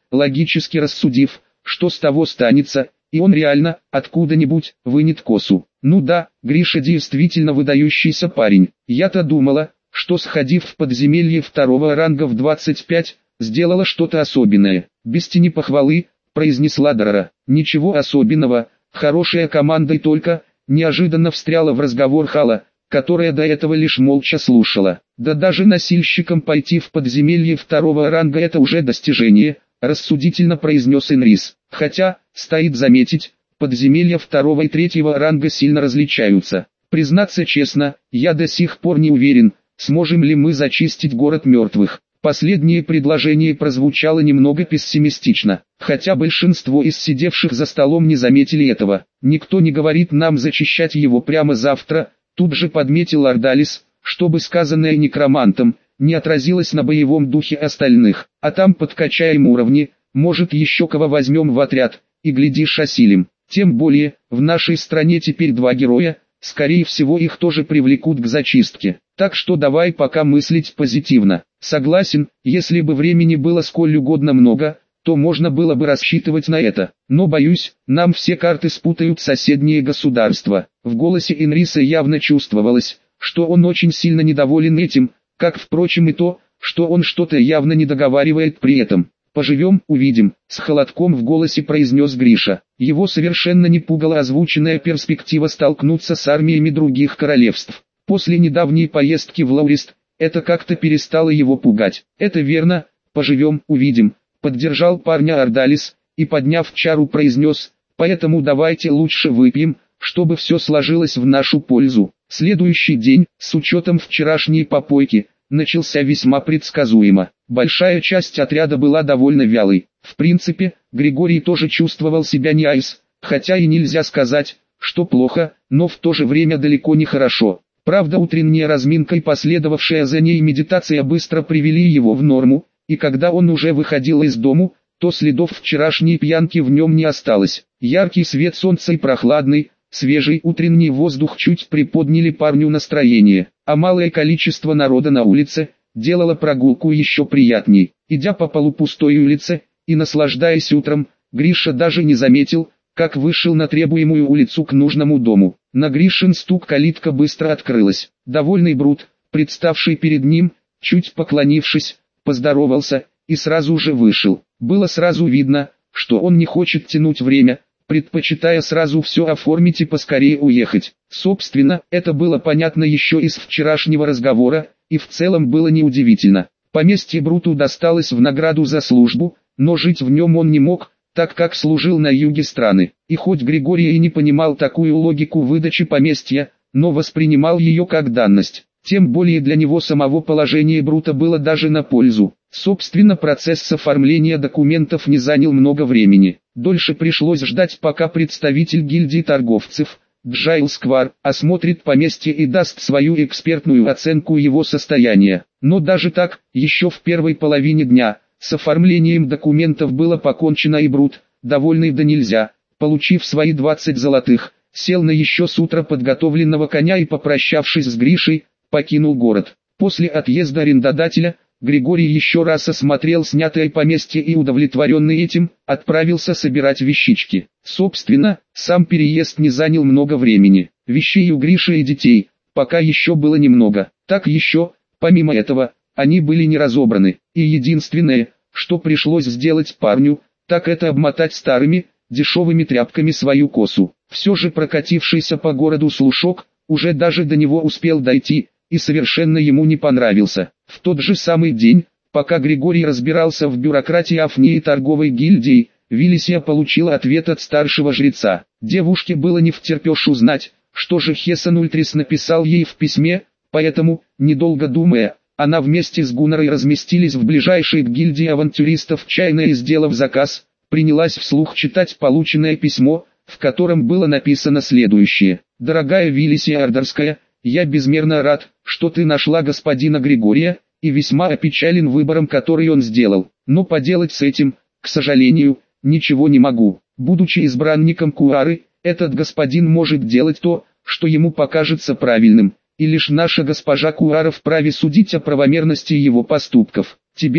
логически рассудив, что с того станется, и он реально, откуда-нибудь, вынет косу. Ну да, Гриша действительно выдающийся парень. Я-то думала, что сходив в подземелье второго ранга в двадцать пять, сделала что-то особенное. Без тени похвалы, произнесла Дора. Ничего особенного, хорошая команда и только, неожиданно встряла в разговор Хала, которая до этого лишь молча слушала. Да даже носильщикам пойти в подземелье второго ранга это уже достижение, рассудительно произнес Энрис. Хотя, стоит заметить, подземелья второго и третьего ранга сильно различаются. Признаться честно, я до сих пор не уверен, сможем ли мы зачистить город мертвых. Последнее предложение прозвучало немного пессимистично, хотя большинство из сидевших за столом не заметили этого. Никто не говорит нам зачищать его прямо завтра, тут же подметил Ардалис, чтобы сказанное некромантом не отразилось на боевом духе остальных. А там подкачаем уровни, может еще кого возьмем в отряд, и глядишь осилим. Тем более, в нашей стране теперь два героя, скорее всего их тоже привлекут к зачистке. Так что давай пока мыслить позитивно. Согласен, если бы времени было сколь угодно много, то можно было бы рассчитывать на это. Но боюсь, нам все карты спутают соседние государства. В голосе Энриса явно чувствовалось, что он очень сильно недоволен этим, как впрочем и то, что он что-то явно не договаривает при этом. «Поживем, увидим», — с холодком в голосе произнес Гриша. Его совершенно не пугала озвученная перспектива столкнуться с армиями других королевств. После недавней поездки в Лаурист, это как-то перестало его пугать. «Это верно, поживем, увидим», — поддержал парня Ардалис, и подняв чару произнес, «поэтому давайте лучше выпьем, чтобы все сложилось в нашу пользу». Следующий день, с учетом вчерашней попойки, начался весьма предсказуемо. Большая часть отряда была довольно вялой. В принципе, Григорий тоже чувствовал себя не айс, хотя и нельзя сказать, что плохо, но в то же время далеко не хорошо. Правда, утренняя разминка и последовавшая за ней медитация быстро привели его в норму, и когда он уже выходил из дому, то следов вчерашней пьянки в нем не осталось. Яркий свет солнца и прохладный, свежий утренний воздух чуть приподняли парню настроение, а малое количество народа на улице делало прогулку еще приятней. Идя по полупустой улице и наслаждаясь утром, Гриша даже не заметил, как вышел на требуемую улицу к нужному дому. На Гришин стук калитка быстро открылась. Довольный Брут, представший перед ним, чуть поклонившись, поздоровался и сразу же вышел. Было сразу видно, что он не хочет тянуть время, предпочитая сразу все оформить и поскорее уехать. Собственно, это было понятно еще из вчерашнего разговора, и в целом было неудивительно. Поместье Бруту досталось в награду за службу, но жить в нем он не мог, так как служил на юге страны. И хоть Григорий и не понимал такую логику выдачи поместья, но воспринимал ее как данность. Тем более для него самого положение Брута было даже на пользу. Собственно, процесс оформления документов не занял много времени. Дольше пришлось ждать, пока представитель гильдии торговцев, Джайл Сквар, осмотрит поместье и даст свою экспертную оценку его состояния. Но даже так, еще в первой половине дня, с оформлением документов было покончено, и Брут, довольный да нельзя, получив свои двадцать золотых, сел на еще с утра подготовленного коня и, попрощавшись с Гришей, покинул город. После отъезда арендодателя, Григорий еще раз осмотрел снятое поместье и, удовлетворенный этим, отправился собирать вещички. Собственно, сам переезд не занял много времени. Вещей у Гриши и детей пока еще было немного. Так еще, помимо этого, они были не разобраны. И единственное, что пришлось сделать парню, так это обмотать старыми, дешевыми тряпками свою косу. Все же прокатившийся по городу слушок, уже даже до него успел дойти, и совершенно ему не понравился. В тот же самый день, пока Григорий разбирался в бюрократии Афни и торговой гильдии, Вилисия получила ответ от старшего жреца. Девушке было не втерпешь узнать, что же Хессан Ультрис написал ей в письме, поэтому, недолго думая, она вместе с Гуннорой разместились в ближайшей к гильдии авантюристов чайной и, сделав заказ, принялась вслух читать полученное письмо, в котором было написано следующее. «Дорогая Вилисия Ардарская, я безмерно рад, что ты нашла господина Григория, и весьма опечален выбором, который он сделал. Но поделать с этим, к сожалению, ничего не могу. Будучи избранником Куары, этот господин может делать то, что ему покажется правильным, и лишь наша госпожа Куара вправе судить о правомерности его поступков. Тебе же,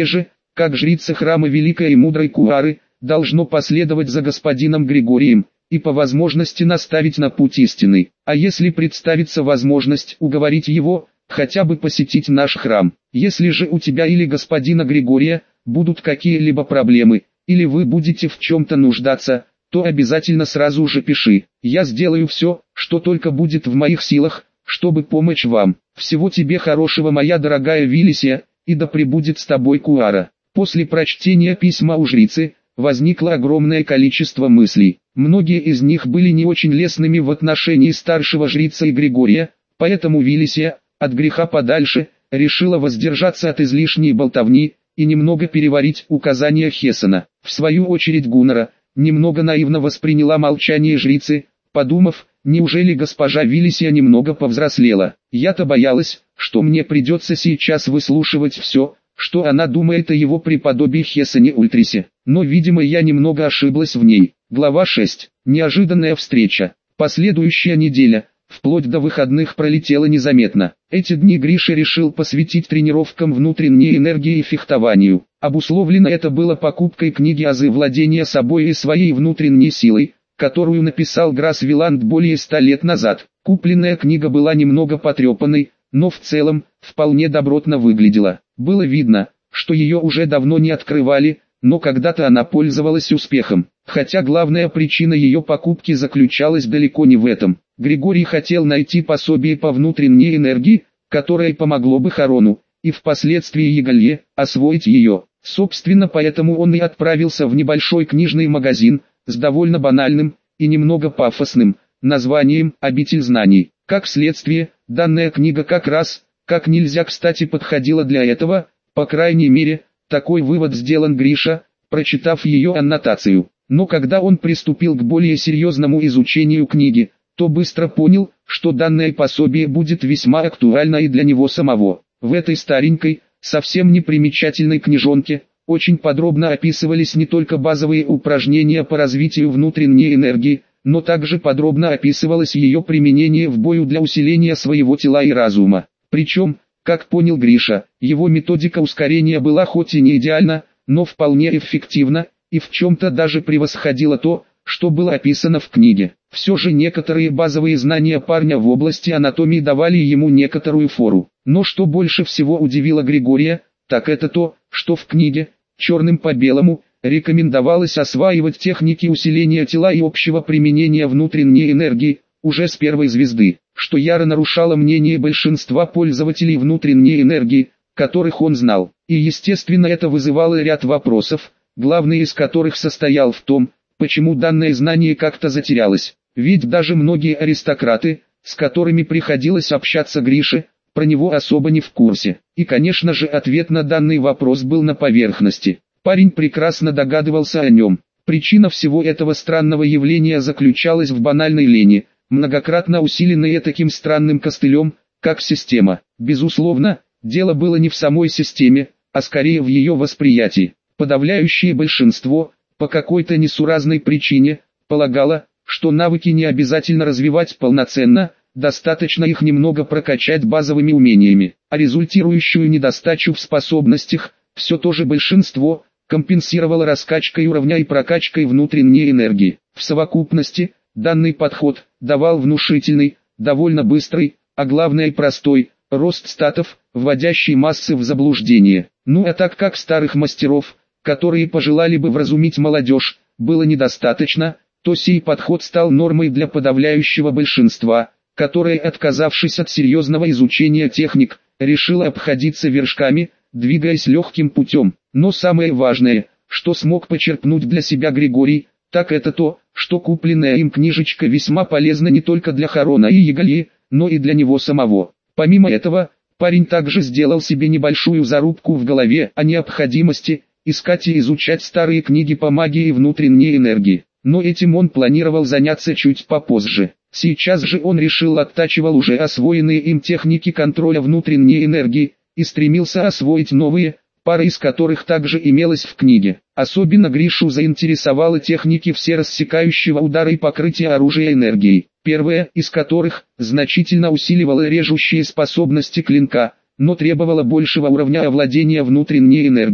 как жрица храма великой и мудрой Куары, должно последовать за господином Григорием, и по возможности наставить на путь истинный. А если представится возможность уговорить его, хотя бы посетить наш храм. Если же у тебя или господина Григория будут какие-либо проблемы, или вы будете в чем-то нуждаться, то обязательно сразу же пиши. Я сделаю все, что только будет в моих силах, чтобы помочь вам. Всего тебе хорошего, моя дорогая Вилисия, и да пребудет с тобой Куара. После прочтения письма у жрицы, возникло огромное количество мыслей. Многие из них были не очень лестными в отношении старшего жрица и Григория, поэтому Вилисия, от греха подальше, решила воздержаться от излишней болтовни и немного переварить указания Хессена. В свою очередь Гуннера немного наивно восприняла молчание жрицы, подумав, неужели госпожа Вилисия немного повзрослела. Я-то боялась, что мне придется сейчас выслушивать все, что она думает о его преподобии Хессене Ультрисе. Но, видимо, я немного ошиблась в ней. Глава шесть. Неожиданная встреча. Последующая неделя, вплоть до выходных, пролетела незаметно. Эти дни Гриша решил посвятить тренировкам внутренней энергии и фехтованию. Обусловлено это было покупкой книги «Азы владения собой и своей внутренней силой», которую написал Грас Виланд более ста лет назад. Купленная книга была немного потрепанной, но в целом, вполне добротно выглядела. Было видно, что ее уже давно не открывали, но когда-то она пользовалась успехом. Хотя главная причина ее покупки заключалась далеко не в этом. Григорий хотел найти пособие по внутренней энергии, которое помогло бы Харону, и впоследствии Егалье, освоить ее. Собственно, поэтому он и отправился в небольшой книжный магазин, с довольно банальным и немного пафосным названием «Обитель знаний». Как следствие, данная книга как раз, как нельзя кстати подходила для этого, по крайней мере, такой вывод сделан Гриша, прочитав ее аннотацию. Но когда он приступил к более серьезному изучению книги, то быстро понял, что данное пособие будет весьма актуально и для него самого. В этой старенькой, совсем непримечательной книжонке, очень подробно описывались не только базовые упражнения по развитию внутренней энергии, но также подробно описывалось ее применение в бою для усиления своего тела и разума. Причем, как понял Гриша, его методика ускорения была хоть и не идеальна, но вполне эффективна, и в чем-то даже превосходила то, что было описано в книге. Все же некоторые базовые знания парня в области анатомии давали ему некоторую фору. Но что больше всего удивило Григория, так это то, что в книге, черным по белому, рекомендовалось осваивать техники усиления тела и общего применения внутренней энергии, уже с первой звезды, что яро нарушало мнение большинства пользователей внутренней энергии, которых он знал. И естественно это вызывало ряд вопросов, главный из которых состоял в том, почему данное знание как-то затерялось. Ведь даже многие аристократы, с которыми приходилось общаться Грише, про него особо не в курсе. И конечно же ответ на данный вопрос был на поверхности. Парень прекрасно догадывался о нем. Причина всего этого странного явления заключалась в банальной лени, многократно усиленной таким странным костылем, как система. Безусловно, дело было не в самой системе, а скорее в ее восприятии. Подавляющее большинство, по какой-то несуразной причине, полагало, что навыки не обязательно развивать полноценно, достаточно их немного прокачать базовыми умениями, а результирующую недостачу в способностях, все то же большинство, компенсировало раскачкой уровня и прокачкой внутренней энергии. В совокупности, данный подход давал внушительный, довольно быстрый, а главное и простой, рост статов, вводящий массы в заблуждение. Ну а так как старых мастеров, которые пожелали бы вразумить молодежь, было недостаточно, то сей подход стал нормой для подавляющего большинства, которое, отказавшись от серьезного изучения техник, решило обходиться вершками, двигаясь легким путем. Но самое важное, что смог почерпнуть для себя Григорий, так это то, что купленная им книжечка весьма полезна не только для Харона и Егальи, но и для него самого. Помимо этого, парень также сделал себе небольшую зарубку в голове о необходимости искать и изучать старые книги по магии и внутренней энергии. Но этим он планировал заняться чуть попозже. Сейчас же он решил оттачивал уже освоенные им техники контроля внутренней энергии, и стремился освоить новые, пара из которых также имелась в книге. Особенно Гришу заинтересовала техники всерассекающего удара и покрытия оружия энергией. Первая из которых значительно усиливала режущие способности клинка, но требовала большего уровня овладения внутренней энергией.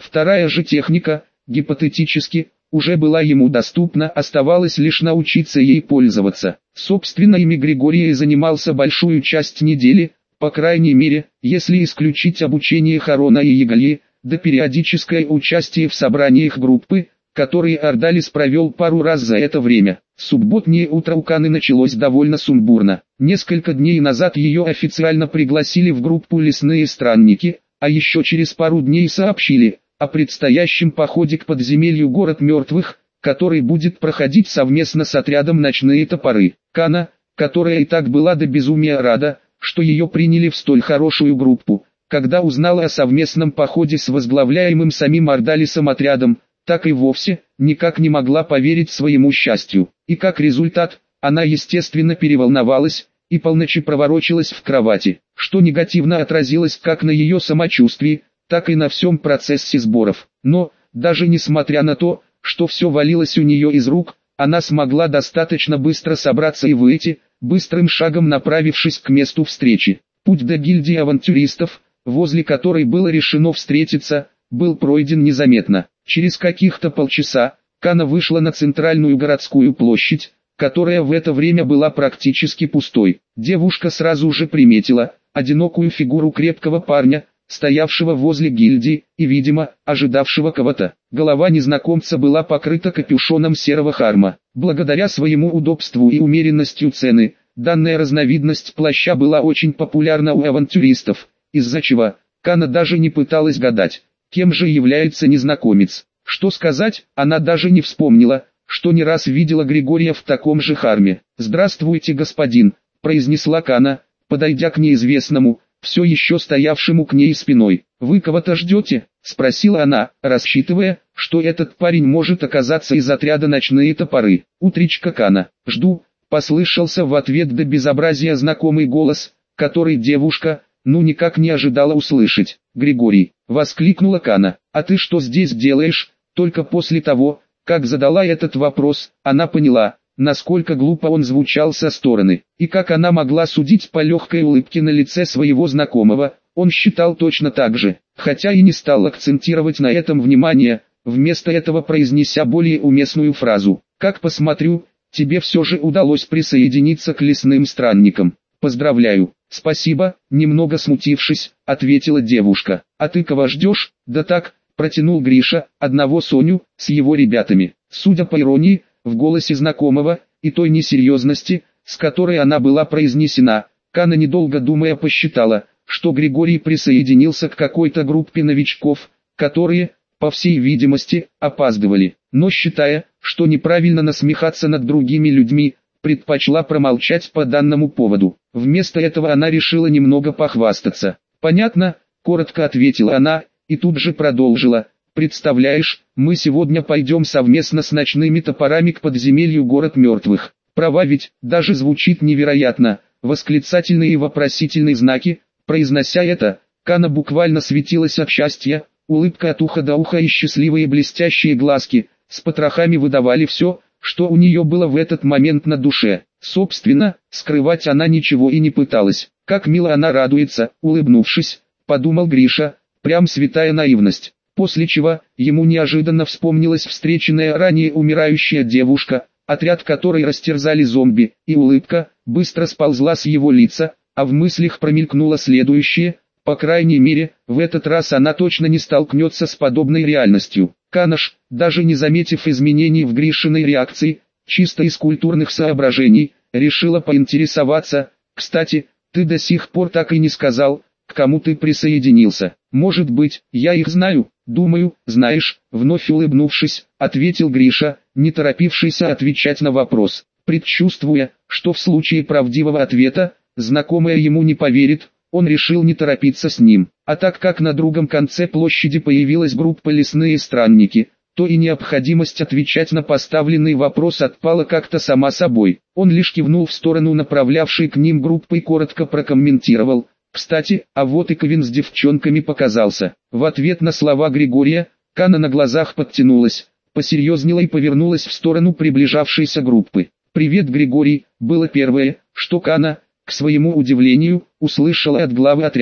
Вторая же техника, гипотетически, уже была ему доступна, оставалось лишь научиться ей пользоваться. Собственно, ими Григорий и занимался большую часть недели, по крайней мере, если исключить обучение Харона и Егальи, да периодическое участие в собраниях группы, которые Ордалис провел пару раз за это время. Субботнее утро у Каны началось довольно сумбурно. Несколько дней назад ее официально пригласили в группу «Лесные странники», а еще через пару дней сообщили о предстоящем походе к подземелью «Город мертвых», который будет проходить совместно с отрядом «Ночные топоры». Кана, которая и так была до безумия рада, что ее приняли в столь хорошую группу, когда узнала о совместном походе с возглавляемым самим Ордалисом отрядом, так и вовсе никак не могла поверить своему счастью. И как результат, она естественно переволновалась и полночи проворочилась в кровати, что негативно отразилось как на ее самочувствии, так и на всем процессе сборов. Но, даже несмотря на то, что все валилось у нее из рук, она смогла достаточно быстро собраться и выйти, быстрым шагом направившись к месту встречи. Путь до гильдии авантюристов, возле которой было решено встретиться, был пройден незаметно. Через каких-то полчаса, Кана вышла на центральную городскую площадь, которая в это время была практически пустой. Девушка сразу же приметила одинокую фигуру крепкого парня, стоявшего возле гильдии и, видимо, ожидавшего кого-то. Голова незнакомца была покрыта капюшоном серого харма. Благодаря своему удобству и умеренностью цены, данная разновидность плаща была очень популярна у авантюристов, из-за чего Кана даже не пыталась гадать, кем же является незнакомец. Что сказать, она даже не вспомнила, что не раз видела Григория в таком же харме. «Здравствуйте, господин», — произнесла Кана, подойдя к неизвестному, все еще стоявшему к ней спиной. «Вы кого-то ждете?» — спросила она, рассчитывая, что этот парень может оказаться из отряда «Ночные топоры». «Утречка, Кана». «Жду», — послышался в ответ до безобразия знакомый голос, который девушка, ну никак не ожидала услышать. «Григорий», — воскликнула Кана, — «а ты что здесь делаешь?» Только после того, как задала этот вопрос, она поняла, насколько глупо он звучал со стороны, и как она могла судить по легкой улыбке на лице своего знакомого. Он считал точно так же, хотя и не стал акцентировать на этом внимание, вместо этого произнеся более уместную фразу. «Как посмотрю, тебе все же удалось присоединиться к лесным странникам. Поздравляю». «Спасибо», немного смутившись, ответила девушка. «А ты кого ждешь?» «Да так», протянул Гриша, одного Соню, с его ребятами. Судя по иронии, в голосе знакомого, и той несерьезности, с которой она была произнесена, Кана, недолго думая, посчитала, что Григорий присоединился к какой-то группе новичков, которые, по всей видимости, опаздывали. Но считая, что неправильно насмехаться над другими людьми, предпочла промолчать по данному поводу. Вместо этого она решила немного похвастаться. «Понятно», — коротко ответила она, и тут же продолжила. «Представляешь, мы сегодня пойдем совместно с ночными топорами к подземелью «Город мертвых». Права ведь, даже звучит невероятно». Восклицательные и вопросительные знаки, произнося это, Кана буквально светилась от счастья, улыбка от уха до уха и счастливые блестящие глазки, с потрохами выдавали все, что у нее было в этот момент на душе. Собственно, скрывать она ничего и не пыталась. Как мило она радуется, улыбнувшись, подумал Гриша, прям святая наивность. После чего, ему неожиданно вспомнилась встреченная ранее умирающая девушка, отряд которой растерзали зомби, и улыбка быстро сползла с его лица, а в мыслях промелькнуло следующее: по крайней мере, в этот раз она точно не столкнется с подобной реальностью. Канаш, даже не заметив изменений в Гришиной реакции, чисто из культурных соображений, решила поинтересоваться: «Кстати, ты до сих пор так и не сказал, к кому ты присоединился». «Может быть, я их знаю?» «Думаю, знаешь», — вновь улыбнувшись, ответил Гриша, не торопившийся отвечать на вопрос, предчувствуя, что в случае правдивого ответа, знакомая ему не поверит. Он решил не торопиться с ним. А так как на другом конце площади появилась группа «Лесные странники», то и необходимость отвечать на поставленный вопрос отпала как-то сама собой. Он лишь кивнул в сторону направлявшей к ним группы и коротко прокомментировал: «Кстати, а вот и Ковин с девчонками показался». В ответ на слова Григория, Кана на глазах подтянулась, посерьезнела и повернулась в сторону приближавшейся группы. «Привет, Григорий», было первое, что Кана, к своему удивлению, услышала от главы отряда.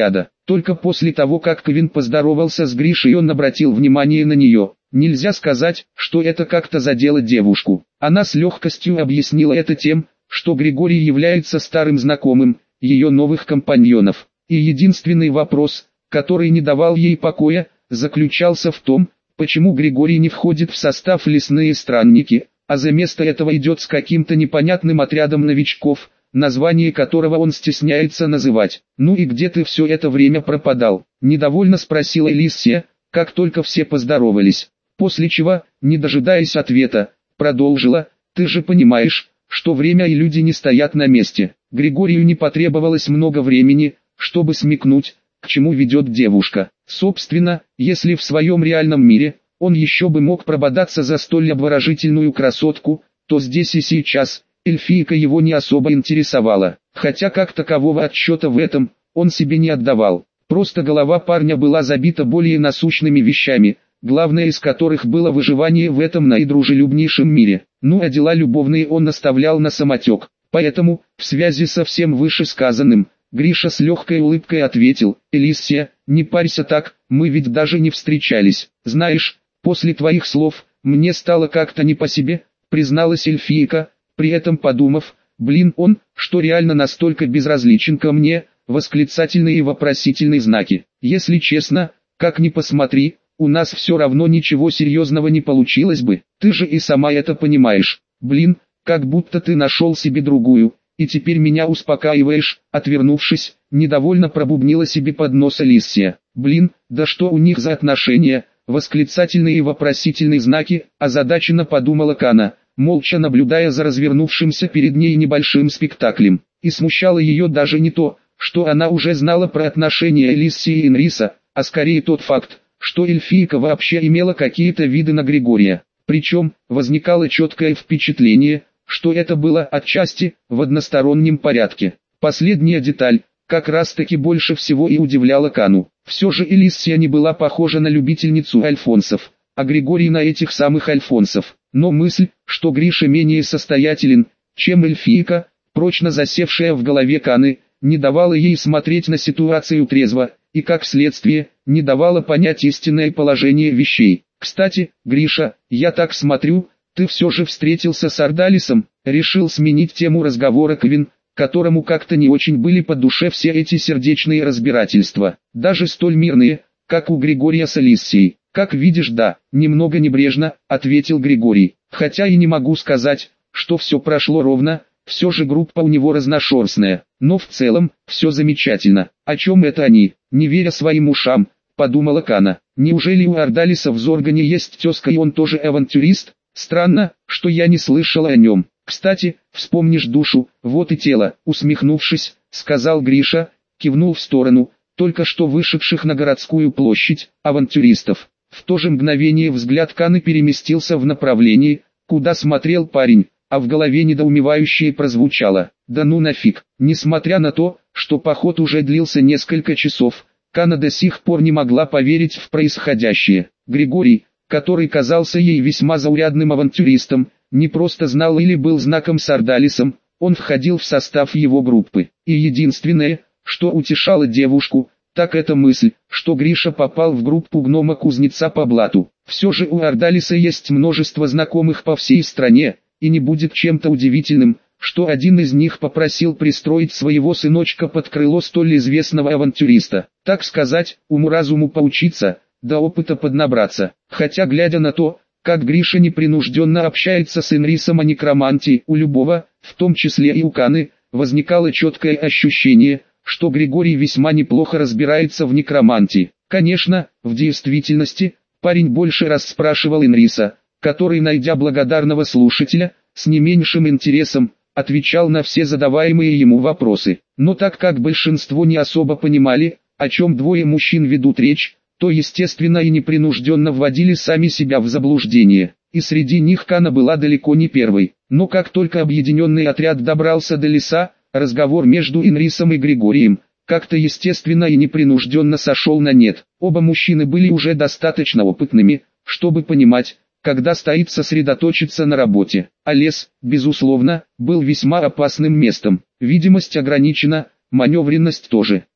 Только после того, как Кевин поздоровался с Гришей, он обратил внимание на нее. Нельзя сказать, что это как-то задело девушку. Она с легкостью объяснила это тем, что Григорий является старым знакомым ее новых компаньонов. И единственный вопрос, который не давал ей покоя, заключался в том, почему Григорий не входит в состав «Лесные странники», а за место этого идет с каким-то непонятным отрядом новичков, название которого он стесняется называть. «Ну и где ты все это время пропадал?» – недовольно спросила Элиссия, как только все поздоровались. После чего, не дожидаясь ответа, продолжила: «Ты же понимаешь, что время и люди не стоят на месте». Григорию не потребовалось много времени, чтобы смекнуть, к чему ведет девушка. Собственно, если в своем реальном мире он еще бы мог прободаться за столь обворожительную красотку, то здесь и сейчас эльфийка его не особо интересовала. Хотя как такового отсчета в этом он себе не отдавал. Просто голова парня была забита более насущными вещами, главное из которых было выживание в этом наидружелюбнейшем мире. Ну а дела любовные он оставлял на самотек. Поэтому, в связи со всем вышесказанным, Гриша с легкой улыбкой ответил: «Элиссия, не парься так, мы ведь даже не встречались. Знаешь, после твоих слов, мне стало как-то не по себе», призналась эльфийка, при этом подумав: «Блин, он, что реально настолько безразличен ко мне?» Восклицательные и вопросительные знаки. «Если честно, как ни посмотри, у нас все равно ничего серьезного не получилось бы, ты же и сама это понимаешь. Блин, как будто ты нашел себе другую, и теперь меня успокаиваешь», отвернувшись, недовольно пробубнила себе под нос Элиссия. «Блин, да что у них за отношения?» Восклицательные и вопросительные знаки, озадаченно подумала Кана, молча наблюдая за развернувшимся перед ней небольшим спектаклем. И смущало ее даже не то, что она уже знала про отношения Элиссии и Энриса, а скорее тот факт, что эльфийка вообще имела какие-то виды на Григория. Причем, возникало четкое впечатление, что это было отчасти в одностороннем порядке. Последняя деталь, как раз таки больше всего и удивляла Кану. Все же Элиссия не была похожа на любительницу альфонсов, а Григорий на этих самых альфонсов. Но мысль, что Гриша менее состоятелен, чем эльфийка, прочно засевшая в голове Каны, не давала ей смотреть на ситуацию трезво, и как следствие, не давала понять истинное положение вещей. «Кстати, Гриша, я так смотрю, ты все же встретился с Ардалисом», решил сменить тему разговора Кевин, которому как-то не очень были по душе все эти сердечные разбирательства, даже столь мирные, как у Григория с Элиссией. «Как видишь, да», немного небрежно, ответил Григорий, «хотя и не могу сказать, что все прошло ровно, все же группа у него разношерстная, но в целом, все замечательно». «О чем это они?» Не веря своим ушам, подумала Кана. «Неужели у Ардалиса в Зоргане есть тезка и он тоже авантюрист? Странно, что я не слышала о нем. Кстати, вспомнишь душу, вот и тело», усмехнувшись, сказал Гриша, кивнул в сторону только что вышедших на городскую площадь авантюристов. В то же мгновение взгляд Каны переместился в направлении, куда смотрел парень, а в голове недоумевающее прозвучало: «Да ну нафиг». Несмотря на то, что поход уже длился несколько часов, Кана до сих пор не могла поверить в происходящее. Григорий, который казался ей весьма заурядным авантюристом, не просто знал или был знаком с Ардалисом, он входил в состав его группы. И единственное, что утешало девушку, так это мысль, что Гриша попал в группу гнома-кузнеца по блату. Все же у Ардалиса есть множество знакомых по всей стране, и не будет чем-то удивительным, что один из них попросил пристроить своего сыночка под крыло столь известного авантюриста. Так сказать, уму-разуму поучиться, до опыта поднабраться. Хотя глядя на то, как Гриша непринужденно общается с Энрисом о некромантии, у любого, в том числе и у Каны, возникало четкое ощущение, что Григорий весьма неплохо разбирается в некромантии. Конечно, в действительности, парень больше расспрашивал Энриса, который, найдя благодарного слушателя, с не меньшим интересом, отвечал на все задаваемые ему вопросы. Но так как большинство не особо понимали, о чем двое мужчин ведут речь, то естественно и непринужденно вводили сами себя в заблуждение. И среди них Кана была далеко не первой. Но как только объединенный отряд добрался до леса, разговор между Энрисом и Григорием, как-то естественно и непринужденно сошел на нет. Оба мужчины были уже достаточно опытными, чтобы понимать, когда стоит сосредоточиться на работе. А лес, безусловно, был весьма опасным местом. Видимость ограничена, маневренность тоже.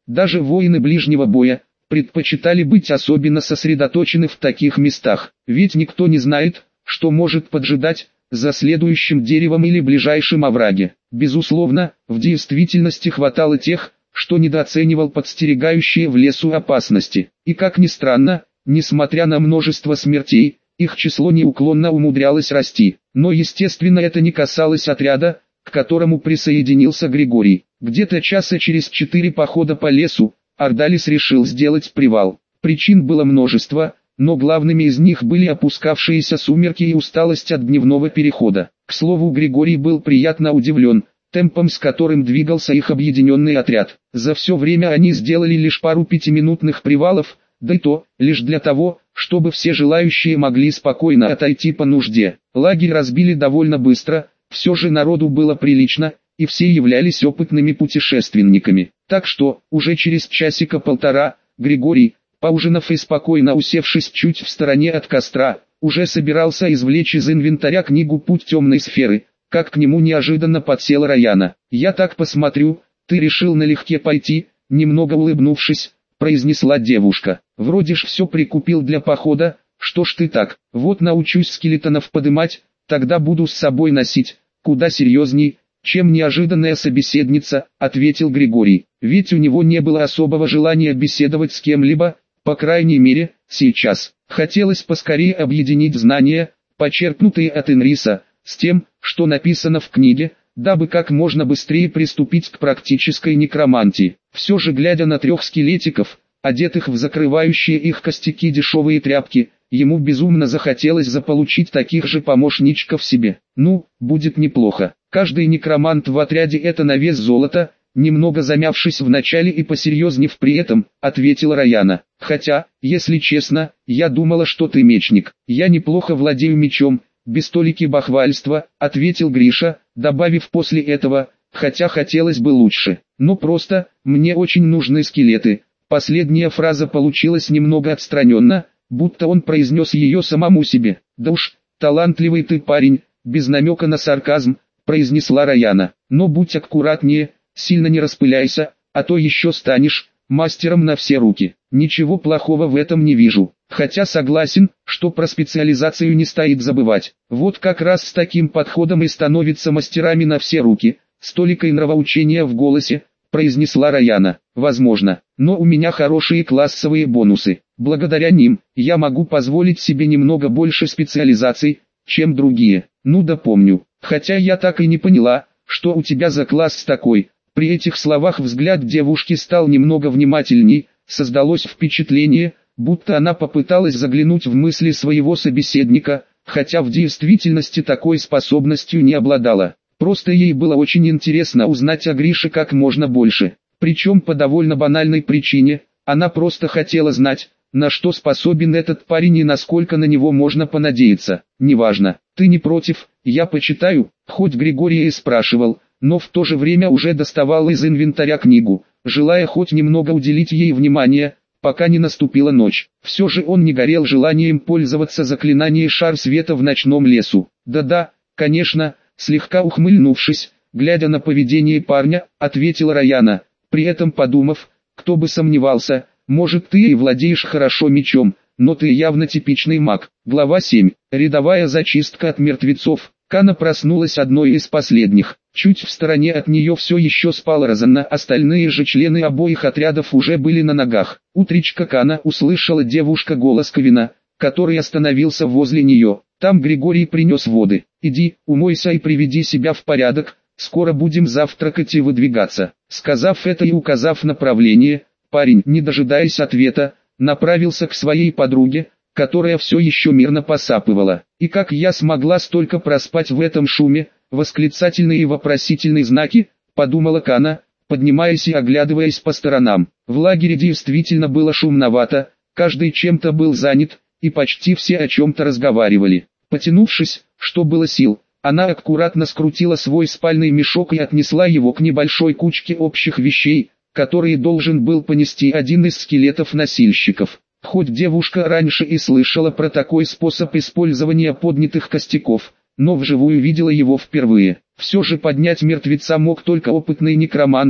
Даже воины ближнего боя предпочитали быть особенно сосредоточены в таких местах, ведь никто не знает, что может поджидать за следующим деревом или ближайшим овраге. Безусловно, в действительности хватало тех, что недооценивал подстерегающие в лесу опасности. И как ни странно, несмотря на множество смертей, их число неуклонно умудрялось расти. Но естественно это не касалось отряда, к которому присоединился Григорий. Где-то часа через четыре похода по лесу, Ордалис решил сделать привал. Причин было множество, но главными из них были опускавшиеся сумерки и усталость от дневного перехода. К слову, Григорий был приятно удивлен темпом, с которым двигался их объединенный отряд. За все время они сделали лишь пару пятиминутных привалов, да и то, лишь для того, чтобы все желающие могли спокойно отойти по нужде. Лагерь разбили довольно быстро, все же народу было прилично, и все являлись опытными путешественниками. Так что, уже через часика-полтора, Григорий, поужинав и спокойно усевшись чуть в стороне от костра, уже собирался извлечь из инвентаря книгу «Путь темной сферы», как к нему неожиданно подсела Раяна. «Я так посмотрю, ты решил налегке пойти», немного улыбнувшись, произнесла девушка. «Вроде ж все прикупил для похода, что ж ты так, вот научусь скелетонов подымать, тогда буду с собой носить, куда серьезней, чем неожиданная собеседница», ответил Григорий. Ведь у него не было особого желания беседовать с кем-либо, по крайней мере, сейчас. Хотелось поскорее объединить знания, почерпнутые от Энриса, с тем, что написано в книге, дабы как можно быстрее приступить к практической некромантии. Все же, глядя на трех скелетиков, одетых в закрывающие их костяки дешевые тряпки, ему безумно захотелось заполучить таких же помощничков себе. Ну, будет неплохо. Каждый некромант в отряде это на вес золота, немного замявшись вначале и посерьезнев при этом, ответила Раяна. Хотя, если честно, я думала, что ты мечник. Я неплохо владею мечом, без толики бахвальства, ответил Гриша, добавив после этого, хотя хотелось бы лучше. Но просто, мне очень нужны скелеты. Последняя фраза получилась немного отстраненно, будто он произнес ее самому себе. Да уж, талантливый ты парень, без намека на сарказм, произнесла Раяна. Но будь аккуратнее, сильно не распыляйся, а то еще станешь мастером на все руки. Ничего плохого в этом не вижу. Хотя согласен, что про специализацию не стоит забывать. Вот как раз с таким подходом и становятся мастерами на все руки, с толикой нравоучения в голосе, произнесла Раяна. Возможно, но у меня хорошие классовые бонусы. Благодаря ним, я могу позволить себе немного больше специализаций, чем другие. Ну да помню. Хотя я так и не поняла, что у тебя за класс такой. При этих словах взгляд девушки стал немного внимательней, создалось впечатление, будто она попыталась заглянуть в мысли своего собеседника, хотя в действительности такой способностью не обладала. Просто ей было очень интересно узнать о Грише как можно больше. Причем по довольно банальной причине, она просто хотела знать, на что способен этот парень и насколько на него можно понадеяться. Неважно, ты не против, я почитаю, хоть Григорий и спрашивал, но в то же время уже доставал из инвентаря книгу, желая хоть немного уделить ей внимание, пока не наступила ночь. Все же он не горел желанием пользоваться заклинанием шар света в ночном лесу. Да-да, конечно, слегка ухмыльнувшись, глядя на поведение парня, ответила Раяна, при этом подумав, кто бы сомневался, может ты и владеешь хорошо мечом, но ты явно типичный маг. Глава семь. Рядовая зачистка от мертвецов. Кана проснулась одной из последних. Чуть в стороне от нее все еще спал Розанна, остальные же члены обоих отрядов уже были на ногах. Утречка Кана услышала девушка голос Ковина, который остановился возле нее. Там Григорий принес воды. Иди, умойся и приведи себя в порядок, скоро будем завтракать и выдвигаться. Сказав это и указав направление, парень, не дожидаясь ответа, направился к своей подруге, которая все еще мирно посапывала. И как я смогла столько проспать в этом шуме, восклицательные и вопросительные знаки, подумала Кана, поднимаясь и оглядываясь по сторонам. В лагере действительно было шумновато, каждый чем-то был занят, и почти все о чем-то разговаривали. Потянувшись, что было сил, она аккуратно скрутила свой спальный мешок и отнесла его к небольшой кучке общих вещей, которые должен был понести один из скелетов-носильщиков. Хоть девушка раньше и слышала про такой способ использования поднятых костяков, но вживую видела его впервые. Все же поднять мертвеца мог только опытный некромант,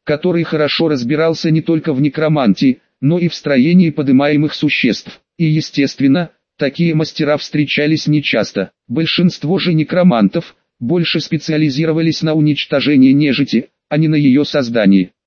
который хорошо разбирался не только в некромантии, но и в строении подымаемых существ. И естественно, такие мастера встречались нечасто. Большинство же некромантов больше специализировались на уничтожении нежити, а не на ее создании.